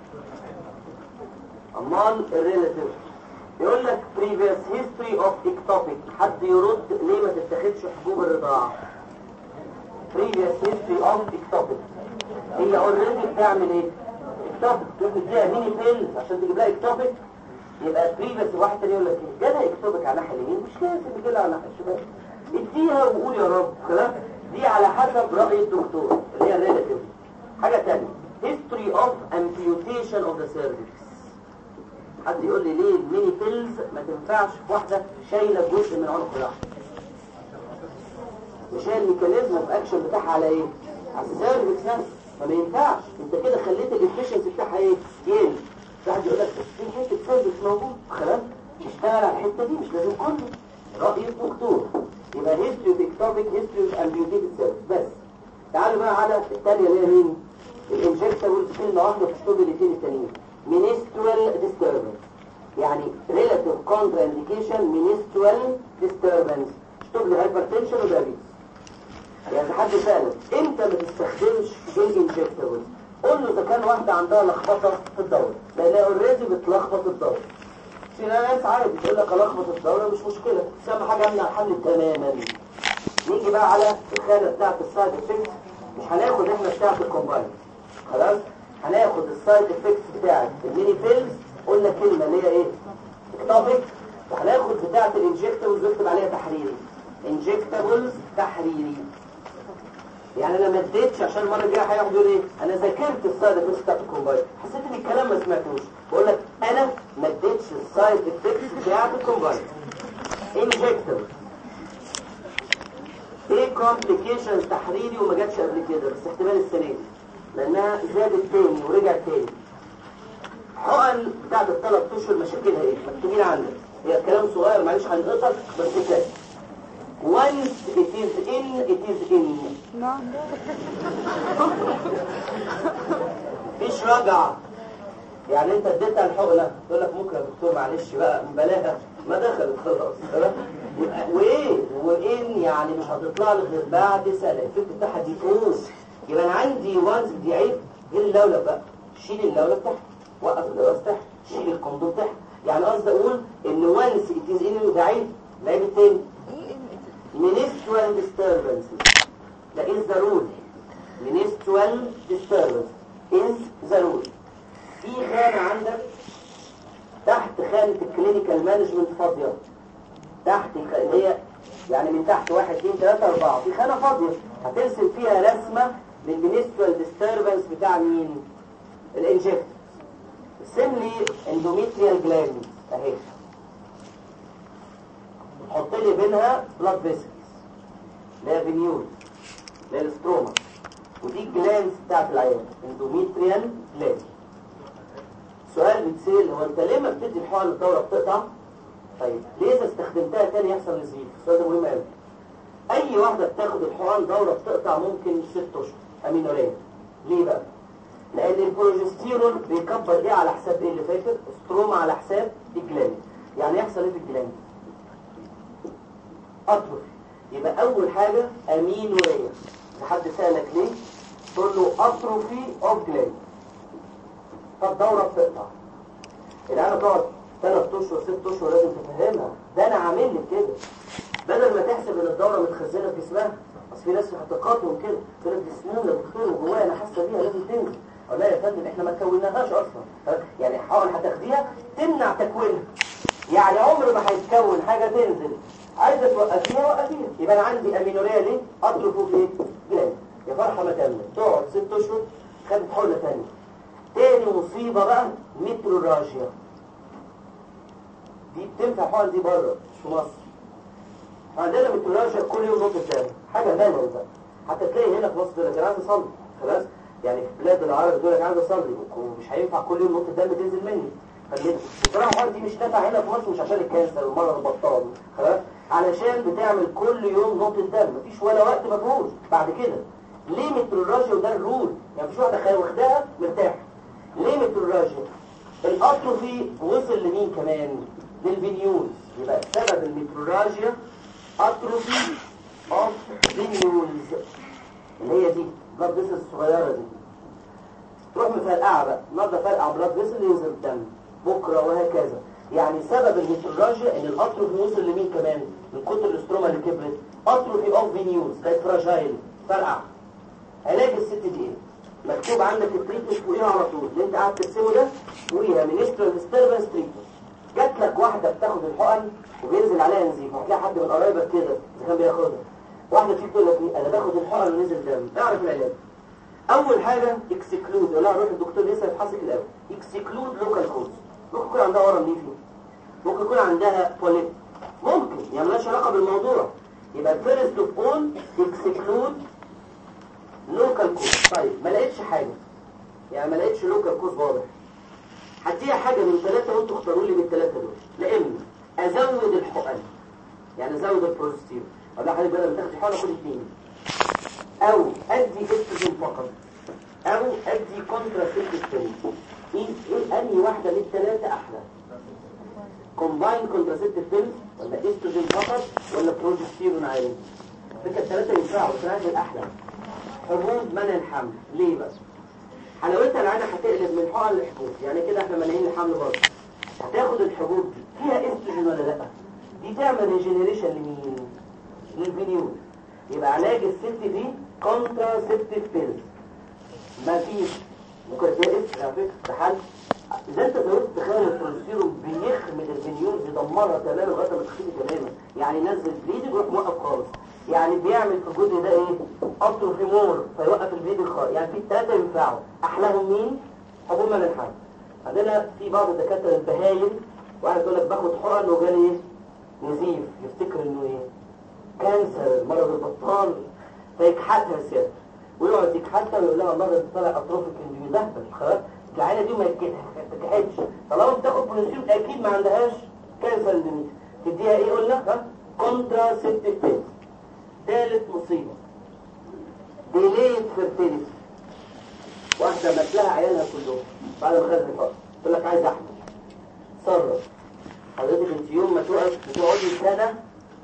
Speaker 1: امال الريلاتيف يقول لك بريفيس هيستوري اوف اكتوبيك. حد يرد ليه ما تتاخدش حبوب الرضاعه؟ بريفيس هيستوري اوف اكتوبيك هي اوريدي بتعمل ايه؟ اكتوبيك تروح تديها ميني بيلز عشان تجيب لها اكتوبيك. يبقى بريفيس واحد تاني يقول لك ايه؟ جالها اكتوبيك على الناحيه اليمين مش لازم تجي لها على الناحيه الشمال. اديها وقول يا رب خلاص. دي على حسب راي الدكتور اللي هي الريلاتيف. حاجه ثانيه هيستوري اوف امبيوتيشن اوف ذا سيرفكس. حد يقول لي ليه الميني بيلز ما تنفعش في واحده شايله جزء من عنق الرحم؟ مش هي الميكانيزم اوف اكشن بتاعها على ايه؟ على السيرفكس نفسه فما ينفعش. انت كده خليت الافشنسي بتاعها ايه؟ يقل. واحد يقول لك في حته سيرفكس موجود، خلاص اشتغل على الحته دي، مش لازم كله. راي الدكتور. يبقى هيستوري بيكتوبيك هيستوري امبيوتيد سيرفكس بس. تعالوا بقى على الثانيه اللي هي مين؟ الانجكتابل. كلمه واحده في الشغل الاثنين الثانيين. منسترال ديستربنس، يعني ريلاتيف كونترا انديكيشن منسترال ديستربنس، شغل هايبرتنشن ودايابيتس. يعني حد سألك امتى ما تستخدمش الانجكتابل؟ قول له اذا كان واحده عندها لخبطه في الدوره، لانها اوريدي بتلخبط الدوره. في ناس عادي تقول لك الخبط الدوره مش مشكله، بس اهم حاجه امنع الحمل تماما. نيجي بقى على الخانه بتاعت السايد افكتس. مش هناخد احنا بتاعت الكومباين، خلاص هناخد السايد افكتس بتاعت الميني بيلز. قلنا كلمه اللي هي ايه؟ اكتوبيك. وهناخد بتاعت الانجكتابلز بكتب عليها تحريري، انجكتابلز تحريري. يعني انا ما اديتش عشان المره الجايه هياخد يقول ايه؟ انا ذاكرت السايد افكتس بتاعت الكومباين، حسيت ان الكلام ما سمعتوش. بقول لك انا ما اديتش السايد افكتس بتاعت الكومباين. انجكتابلز ايه؟ كومبليكيشنز تحريري وما جاتش قبل كده، بس احتمال السنه دي لانها زادت تاني ورجعت تاني. حقن بتاعت الثلاث اشهر مشاكلها ايه؟ مكتوبين عندك. هي كلام صغير معلش هنقطك بس كده. once it is in it is in.
Speaker 2: نعم.
Speaker 1: مفيش رجعه. يعني انت اديتها الحقنه تقول لك ممكن يا دكتور معلش بقى بلاها، ما دخلت خلاص. وايه وان يعني مش هتطلع لك غير بعد سنه. الفكره بتاعها دي فوز. يبقى انا عندي وانس دي عيب. غير اللولب بقى، شيل اللولب تحت، وقف الجواز تحت، شيل الكوندوم تحت. يعني قصدي اقول ان وانس اتيز ان ده عيب. العيب التاني menstrual disturbances. ده is the rule. menstrual disturbance is the rule. في خانة عندك تحت خانة الكلينيكال مانجمنت فاضية. تحت اللي هي يعني من تحت واحد اثنين ثلاثة أربعة في خانة فاضية هترسم فيها رسمة للمنسترال ديستربنس بتاع مين؟ الانجكت. ارسم لي اندوميتريال جلاند اهي. حط لي بينها بلاد فيسلز اللي هي فينيول اللي هي الستروما، ودي الجلاندز بتاعت العيان اندوميتريال جلاند. سؤال بيتسأل، هو انت ليه ما بتدي الحقن الدوره بتقطع؟ طيب ليه اذا استخدمتها تاني يحصل نزيف؟ السؤال ده مهم قوي. اي واحده بتاخد الحقن دوره بتقطع ممكن ست اشهر امينوريه. ليه بقى؟ لان البروجستيرون بيكبر ايه على حساب ايه اللي فاكر؟ ستروما على حساب الجلاند. يعني يحصل ايه في الجلاند؟ أطرف. يبقى أول حاجة أمينورية. لحد سألك ليه؟ تقول له أطروفي أوف جلاند. طب دورة بتقطع. الآن تقعد ثلاث أشهر ست أشهر لازم تفهمها. ده أنا عامل لك كده. بدل ما تحسب إن الدورة متخزنة في جسمها. أصل في ناس في اعتقادهم كده. تقول لك دي سنون يا دكتور وجوايا أنا حاسة بيها لازم تنزل. أقول لها يا فندم إحنا ما كوناهاش أصلا. يعني حاول هتاخديها تمنع تكوينها. يعني عمر ما هيتكون حاجة تنزل. عايزه توقفيها وقفيها. يبقى انا عندي امينوريا ليه؟ اطرفه في ايه؟ جلاند. يا فرحه ما تمت تقعد ست اشهر خدت حقنه ثانيه. تاني مصيبه بقى متروراجيا. دي بتنفع حقن دي بره مش في مصر. عندنا متروراجيا كل يوم نقطه دم، حاجه ثانيه بقى. حتى تلاقي هنا في مصر يقول لك انا عايز اصلي خلاص. يعني في بلاد العرب يقول لك عايز اصلي ومش هينفع كل يوم نقطه دم تنزل مني. بصراحه الحقن دي مش نافعه هنا في مصر مش عشان الكانسر والمرض البطال خلاص، علشان بتعمل كل يوم نقطة دم مفيش ولا وقت مفهوش بعد كده. ليه متروراجيا؟ وده الرول. يعني مفيش واحدة واخداها مرتاح. ليه متروراجيا؟ الأطروفي وصل لمين كمان؟ للفينيولز. يبقى سبب المتروراجيا أطروفي أوف فينيولز اللي هي دي بلاد فيسل الصغيرة دي. تروح مفرقعة بقى، النهارده فرقع بلاد فيسل ينزل الدم بكرة وهكذا. يعني سبب المتروراجيا ان الأطروفي وصل لمين كمان؟ من كتر الاستروما اللي كبرت. أطروفي اوف فينيولز بقت فراجايل فرقع. علاج الست دي ايه؟ مكتوب عندك التريتمنت فوقيها على طول اللي انت قاعد ترسمه ده فوقيها منسترال ديستربنس تريتمنت. جات لك واحده بتاخد الحقن وبينزل عليها نزيف، هتلاقي حد من قرايبك كده اذا كان بياخدها. واحده تيجي تقول لك ايه؟ انا باخد الحقن ونزل دم. اعرف العلاج. اول حاجه اكسكلود. يقول لها روح الدكتور لسه يفحصك الاول. اكسكلود لوكال كوز. ممكن يكون عندها ورم ليفي، ممكن يكون عندها بوليب، ممكن يعني مالهاش علاقه بالموضوع. يبقى فيرست اوف اول اكسكلود لوكال كوز. طيب ما لقيتش حاجه، يعني ما لقيتش لوكال كوز واضح، هديها حاجه من ثلاثه وانتوا اختاروا لي من الثلاثه دول. لا اما ازود الحقن، يعني ازود البروستيرون، ولا حاجه بدل ما تاخدي حقن خدي اثنين، او ادي استروجين فقط، او ادي كونتراسيبتيف بيل. ايه ايه انهي واحده من الثلاثه احلى؟ كومباين كونتراسيبتيف بيل ولا استروجين فقط ولا بروجستيرون عالي؟ فكره الثلاثه ينفعوا، بس عايز الاحلى حبوب منع الحمل. ليه بقى؟ حلاوتها العاده هتقلب من حقن لحبوب، يعني كده احنا مانعين الحمل برضه. هتاخد الحبوب دي فيها استروجين ولا لا؟ دي تعمل ريجنريشن لمين؟ للفينيول. يبقى علاج الست دي كونتراسيبتيف بيلز. مفيش ممكن تلاقي اسم على فكره ده حل. اذا انت زودت تخيل البروجستيرون بيخمد الفينيول، بيدمرها تماما لغايه ما تختفي تماما، يعني ينزل بليدنج ويروح موقف خالص، يعني بيعمل في الجزء ده ايه؟ اتروفي مور، فيوقف البليدنج خالص. يعني في الثلاثه ينفعوا، احلاهم مين؟ حبوب منع الحمل. عندنا في بعض الدكاتره البهايم واحد يقول لك باخد حقن وجالي ايه؟ نزيف، يفتكر انه ايه؟ كانسر، مرض البطال، فيكحتها سيادة ويقعد يكحتها ويقول لها المرض اللي طالع اتروفيك اللي بيلهبل خلاص العينه دي ما تكحتش. طالما بتاخد بروجستيرون اكيد ما عندهاش كانسر اندوميتريوم. تديها ايه قلنا؟ ها كونتراسيبتيف بيلز. ثالث مصيبه ديليت فيرتيليتي. واحده مات لها عيالها كلهم بعد ما خدت الفرق، تقول لك عايز احمل. صرف حضرتك انت يوم ما تقعد بتقعدي سنه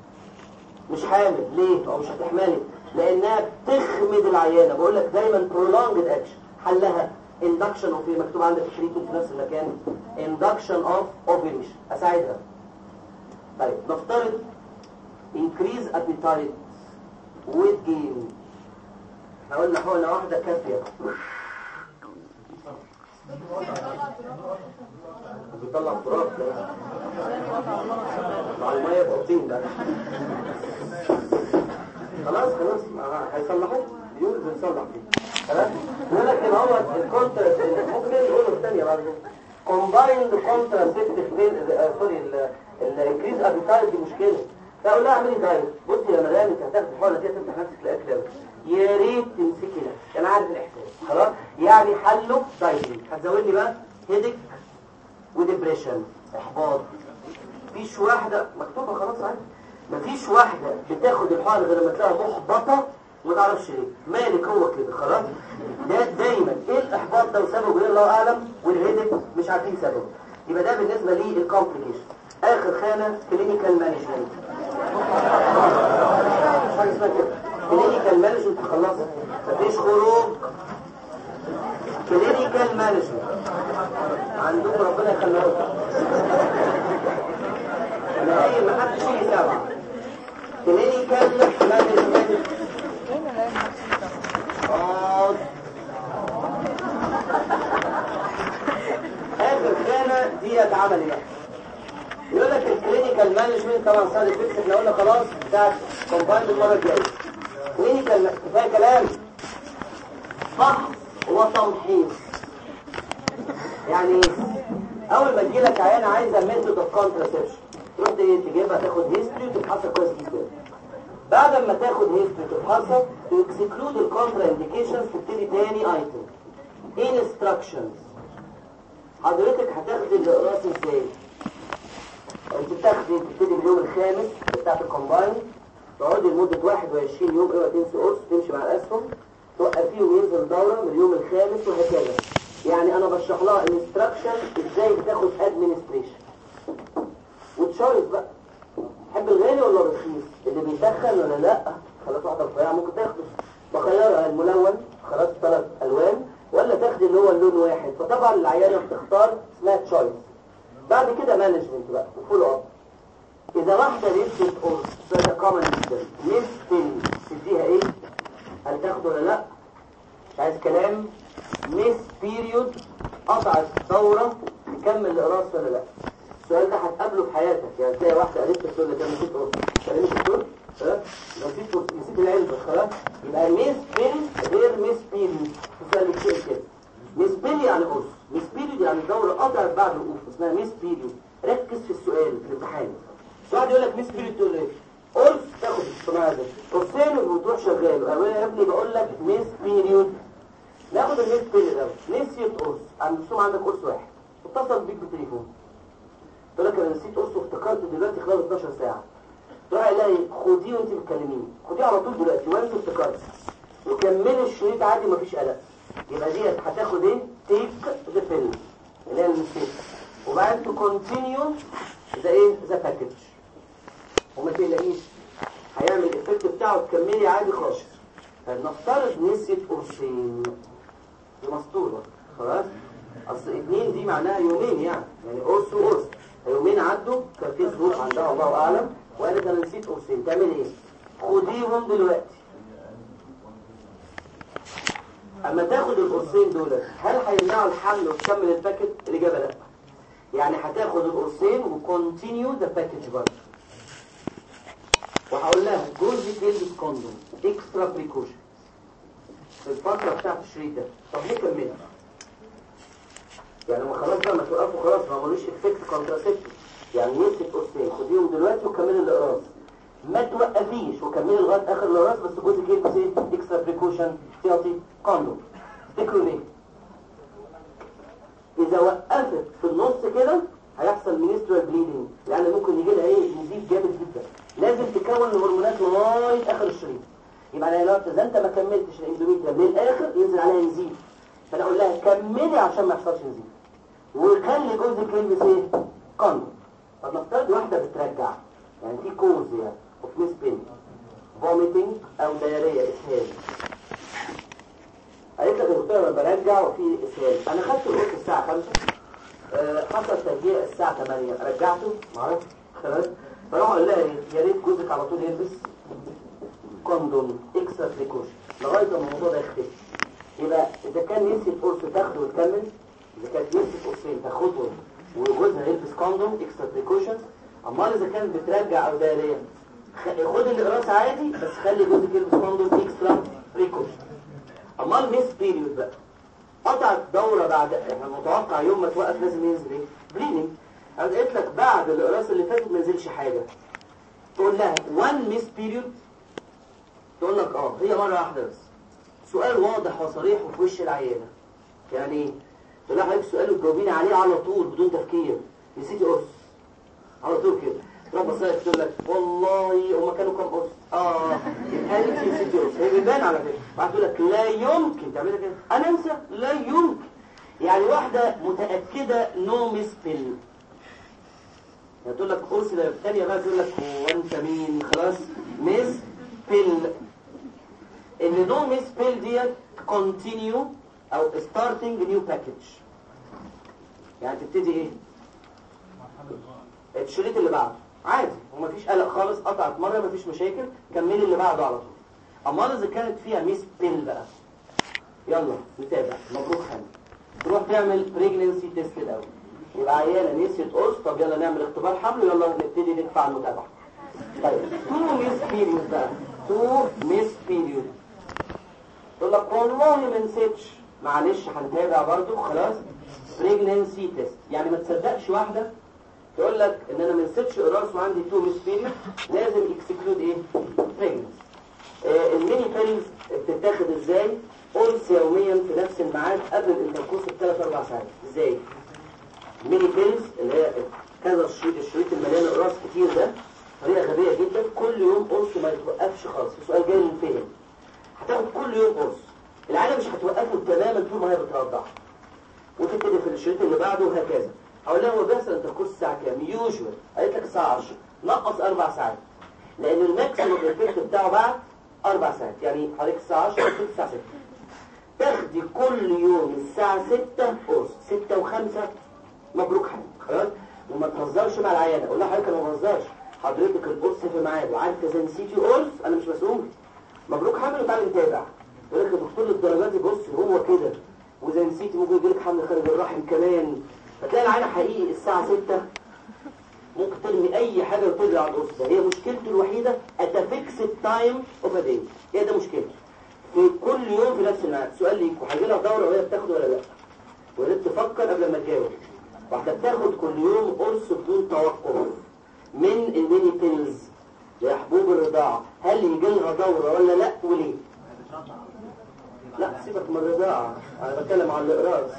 Speaker 1: مش حامل. ليه؟ او مش هتحملي لانها بتخمد العيانه. بقول لك دايما prolonged action. حلها induction of، مكتوب عندك في شريطه في نفس المكان induction of ovulation. اساعدها. طيب نفترض increase appetite weight gain. احنا قلنا حقنه واحده كافيه. بيطلع تراب كده مع الميه بروتين ده. خلاص خلاص هيصلحوه يقول بنصلح فيه. خلاص يقول لك ان هو الكونترا ممكن يقولوا الثانيه بعد كومبايند كونتراسيبتيف بيل سوري الانكريز ابيتايت. دي مشكله. فاقول لها اعملي دايت. بصي يا مدام انت هتاخدي الحقنه دي تفتح نفسك الاكل، يا ريت تمسكي نفسك. انا عارف الاحساس خلاص. يعني حله دايتنج. هتزودني بقى هيدك وديبريشن، احباط. مفيش واحده مكتوبه خلاص عادي. مفيش واحده بتاخد الحقنه غير لما تلاقيها محبطه وما تعرفش ليه. مالك هو كده خلاص. ده دايما ايه الاحباط ده وسببه ايه الله اعلم، والهيدك مش عارفين سببه. يبقى ده بالنسبه لي الكومبليكيشن. اخر خانه كلينيكال مانجمنت. حاجه اسمها كده كلينيكال مانجمنت. خلصت مفيش خروج. كلينيكال مانجمنت عندكم ربنا يخليكم. لا ما حدش يجي سبعه. كلينيكال مانجمنت. اه اخر خانه دي اتعمل ايه؟ يقول لك الكلينيكال مانجمنت. طبعا صار الفكس احنا قلنا خلاص بتاعت كومبايند المره الجايه. كلينيكال كفايه كلام. فحص وتمحيص. يعني اول ما تجي لك عيانه عايزه ميثود اوف كونتراسبشن، تروح تجيبها تاخد هيستوري وتتحصل كويس جدا. بعد ما تاخد هيستوري وتتحصل تكسكلود الكونترا انديكيشنز، تبتدي تاني ايتم انستراكشنز. حضرتك هتاخدي الاقراص ازاي؟ انت بتاخدي تبتدي اليوم الخامس بتاعت الكومباين، تقعدي لمده واحد وعشرين يوم. اوعي تنسي قرص تمشي مع الاسهم، توقفيه وينزل دوره من اليوم الخامس وهكذا. يعني انا بشرح لها انستراكشن ازاي بتاخد ادمنستريشن. وتشارك بقى تحب الغالي ولا الرخيص، اللي بيدخن ولا لا. خلاص واحده رفيعه ممكن تاخده، بخيرها الملون خلاص ثلاث الوان، ولا تاخدي اللي هو اللون واحد. فطبعا العيانه بتختار اسمها تشويس. بعد كده مانجمنت بقى وفولو اب. اذا واحده نفسها قرص ده كومن جدا، نفسي تديها ايه؟ هل تاخد ولا لا؟ مش عايز كلام. ميس بيريود، قطع الدوره، تكمل الاقراص ولا لا؟ السؤال ده هتقابله في حياتك. يعني تلاقي واحده قالت لك تقول لك انا نسيت قرص، كلمت الدكتور خلاص نسيت قرص، نسيت العلبه خلاص. يبقى ميس بيريود غير ميس بيريود. تسال لك شيء كده. ميس بيريود يعني قرص، ميس بيريود يعني الدوره قطعت بعد الوقوف، اسمها ميس بيريود. ركز في السؤال في الامتحان. واحد يقول لك ميس بيريود تقول ايه؟ قرص تاخد تاخد الصناعه دي قرصين وتروح شغال. انا يا ابني بقول لك ميس بيريود، ناخد الميس بيريود الاول. نسيت قرص، عند السوم عندك قرص واحد، اتصل بيك بالتليفون تقول لك انا نسيت قرص وافتكرت دلوقتي خلال اتناشر ساعه، تروح الاقي خديه وانت بتكلميني، خديه على طول دلوقتي وانت افتكرت، وكملي الشريط عادي ومفيش قلق. يبقى ديت هتاخد ايه؟ تيك ذا بيل اللي هي المسيت، وبعدين تو كونتينيو ذا ايه؟ ذا باكج، وما تقلقيش هيعمل الافكت بتاعه، تكملي عادي خالص. فنفترض نسيت قرصين، دي مسطوره خلاص، اصل اتنين دي معناها يومين يعني، يعني قرص وقرص، يومين عدوا كان في ظروف عندها الله اعلم وقالت انا نسيت قرصين، تعمل ايه؟ خديهم دلوقتي. اما تاخد القرصين دول هل هيمنعوا الحمل وتكمل الباكج؟ الاجابه لا. يعني هتاخد القرصين وكونتينيو ذا باكج برضه. وهقول لها جوزك يلبس كوندوم اكسترا بريكوشن في الفتره بتاعت الشريط ده. طب ليه كملت؟ يعني ما خلاص بقى ما توقفوا خلاص، ما عملوش افكت كونتراسيبتيف. يعني نسيت قرصين خديهم دلوقتي وكملي الاقراص، ما توقفيش وكملي لغايه اخر الاقراص، بس جوزك يلبس ايه؟ اكسترا بريكوشن احتياطي كوندوم. تفتكروا ليه؟ اذا وقفت في النص كده هيحصل مينسترال بليدنج، لان ممكن يجي لها ايه؟ نزيف جامد جدا، لازم تكون الهرمونات لغايه اخر الشريط. يبقى انا لو اذا انت ما كملتش الاندوميتريوم للاخر ينزل عليها نزيف، فانا اقول لها كملي عشان ما يحصلش نزيف، وخلي جوزك يلبس ايه؟ كوندوم. طب نفترض واحده بترجع، يعني في كوز يعني اوف ميس بين فوميتنج او دايريه اسهال، قالت لك يا دكتور انا برجع وفي اسهال، انا خدت القرص الساعه خمسة، أه حصل ترجيع الساعه تمانية، رجعته معرفش خلاص، فراح اقول لها يا ريت جوزك على طول يلبس كوندوم اكسترا بريكوشن لغايه ما الموضوع ده يختفي. يبقى اذا كان نسي القرص تاخده وتكمل، اذا كانت نسي القرصين تاخدهم وجوزها يلبس كوندوم اكسترا بريكوشن. امال اذا كانت بترجع او دايريه خد الاقراص عادي بس خلي جوزك يلبس كوندوم اكسترا بريكوشن. امال ميس بيريود بقى قطعت دوره بعد، احنا متوقع يوم ما توقف لازم ينزل ايه؟ بليدنج. انا قلت لك بعد الاقراص اللي فاتت ما نزلش حاجه، تقول لها وان ميس بيريود، تقول لك اه هي مره واحده بس. سؤال واضح وصريح وفي وش العيانه، يعني ايه؟ تقول لها حضرتك سؤال وتجاوبيني عليه على طول بدون تفكير، نسيتي قرص على طول كده، تروح بصيت تقول لك والله هما كانوا كام قرص؟ اه يبقى انت نسيتي قرص، هي بيبان على فكره. بعد تقول لك لا يمكن تعملي كده، انا انسى؟ لا يمكن. يعني واحده متاكده نو ميس بيل، يعني تقول لك قرص، ده الثانيه بقى تقول لك هو انت مين؟ خلاص ميس بيل. ان نو ميس بيل ديت كونتينيو او ستارتنج نيو باكج، يعني تبتدي ايه؟ الشريط اللي بعده عادي ومفيش قلق خالص، قطعت مره مفيش مشاكل، كملي اللي بعده على طول. امال اذا كانت فيها ميس بيل بقى، يلا نتابع. مبروك حامل، تروح تعمل بريجننسي تيست الاول، يبقى عيانه نسيت قرص، طب يلا نعمل اختبار حمل ويلا نبتدي ندفع المتابعه. طيب تو ميس بيريود بقى، تو ميس بيريود، تقول لك والله ما نسيتش، معلش هنتابع برضو خلاص بريجننسي تيست. يعني ما تصدقش واحده تقول لك ان انا ما نسيتش قراص وعندي تو ميس بيريود، لازم اكسكلود ايه؟ بريجننسي. آه الميني بيلز بتتاخد ازاي؟ قرص يوميا في نفس الميعاد قبل الانتركورس بثلاث اربع ساعات. ازاي؟ الميني بيلز اللي هي كذا الشريط الشريط المليان قراص كتير ده، طريقه غبيه جدا، كل يوم قرص ما يتوقفش خالص. السؤال جاي من فين؟ هتاخد كل يوم قرص، العاده مش هتوقفه تماما طول ما هي بترضع، وتبتدي في الشريط اللي بعده وهكذا. هقول لها هو بيحصل انتركورس الساعه كام؟ يوجوال قالت لك الساعه عشرة، نقص اربع ساعات، لان الماكسيموم افكت بتاعه بعد اربع ساعات. يعني حضرتك الساعه عشرة تبتدي الساعه ستة، تاخدي كل يوم الساعه ستة قرص، ستة وخمسة مبروك حامل خلاص. وما تهزرش مع العيانه، اقول لها حضرتك انا ما بهزرش، حضرتك القرص في ميعاده، عارفه اذا نسيتي قرص انا مش مسؤول، مبروك حامل وتعالي نتابع. يقول لك يا دكتور للدرجه دي بص هو كده، واذا نسيتي ممكن يجي لك حمل خارج الرحم كمان. فتلاقي العينه حقيقي الساعه ستة ممكن ترمي اي حاجه وتجري على القرص ده. هي مشكلته الوحيده اتافيكس تايم اوف ا داي، هي ده مشكلته، في كل يوم في نفس الميعاد. سؤال ليك، وهيجي لها دوره وهي بتاخده ولا لا؟ ويا ريت تفكر قبل ما تجاوب. واحده بتاخد كل يوم قرص بدون توقف من الميني بيلز، لحبوب الرضاعة، هل يجي لها دورة ولا لا وليه؟ لا سيبك من الرضاعة، انا بتكلم عن الاقراص.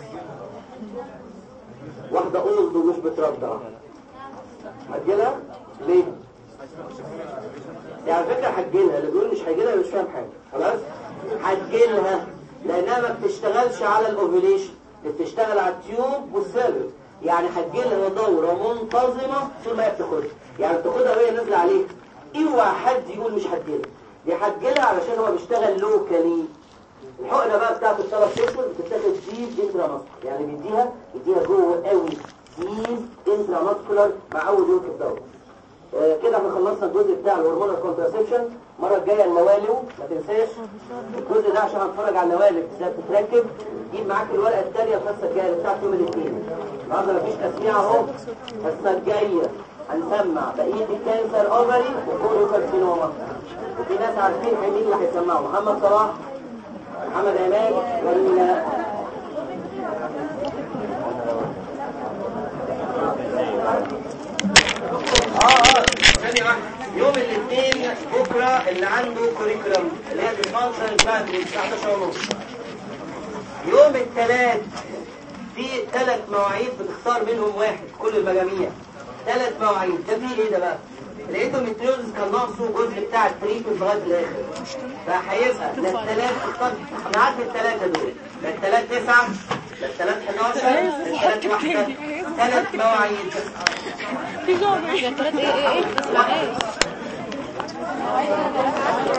Speaker 1: واحدة اولد ومش بترضع هتجيلها ليه؟ يعني على فكرة هتجيلها، اللي بيقول مش هيجيلها مش فاهم حاجة. خلاص هتجيلها لانها ما بتشتغلش على الاوفيليشن، بتشتغل على التيوب والسيرفس. يعني هتجيلها دورة منتظمة طول ما هي بتاخدها، يعني بتاخدها وهي نازلة عليك. اوعى حد يقول مش هتجيلها، دي هتجيلها علشان هو بيشتغل لوكالي. الحقنة بقى بتاعت الثلاث اشهر بتتاخد ديب انتراماسكولار، يعني بيديها بيديها جوه قوي ديب انتراماسكولار مع اول يوم في الدورة. آه كده احنا خلصنا الجزء بتاع الهرمونال كونتراسبشن. المره الجايه النوالو ما تنساش الجزء ده عشان هنتفرج على النوالو ازاي بتتركب. جيب معاك الورقه الثانيه الحصه الجايه بتاعت يوم الاثنين. النهارده مفيش تسميع اهو، الحصه الجايه هنسمع بقيه الكانسر اوفري وكل كارسينوما. وفي ناس عارفين مين اللي هيسمعوا، محمد صلاح، محمد عماد ولا اه اه ثانية واحدة. يوم الاثنين بكرة اللي عنده كوريكولم اللي هي ديسفانكشن الباتري الساعة احداشر ونص. يوم الثلاث في ثلاث مواعيد بتختار منهم واحد كل المجاميع. ثلاث مواعيد، ده في ايه ده بقى؟ لقيته متريوز كان ناقصه جزء بتاع التريتمنت لغاية الاخر. فهيبقى ده الثلاث تختار، انا عارف الثلاثة دول، ده الثلاث تسعة، ده الثلاث حداشر، ده الثلاث واحدة، ثلاث مواعيد.
Speaker 2: في جوه ثلاث ايه ايه ايه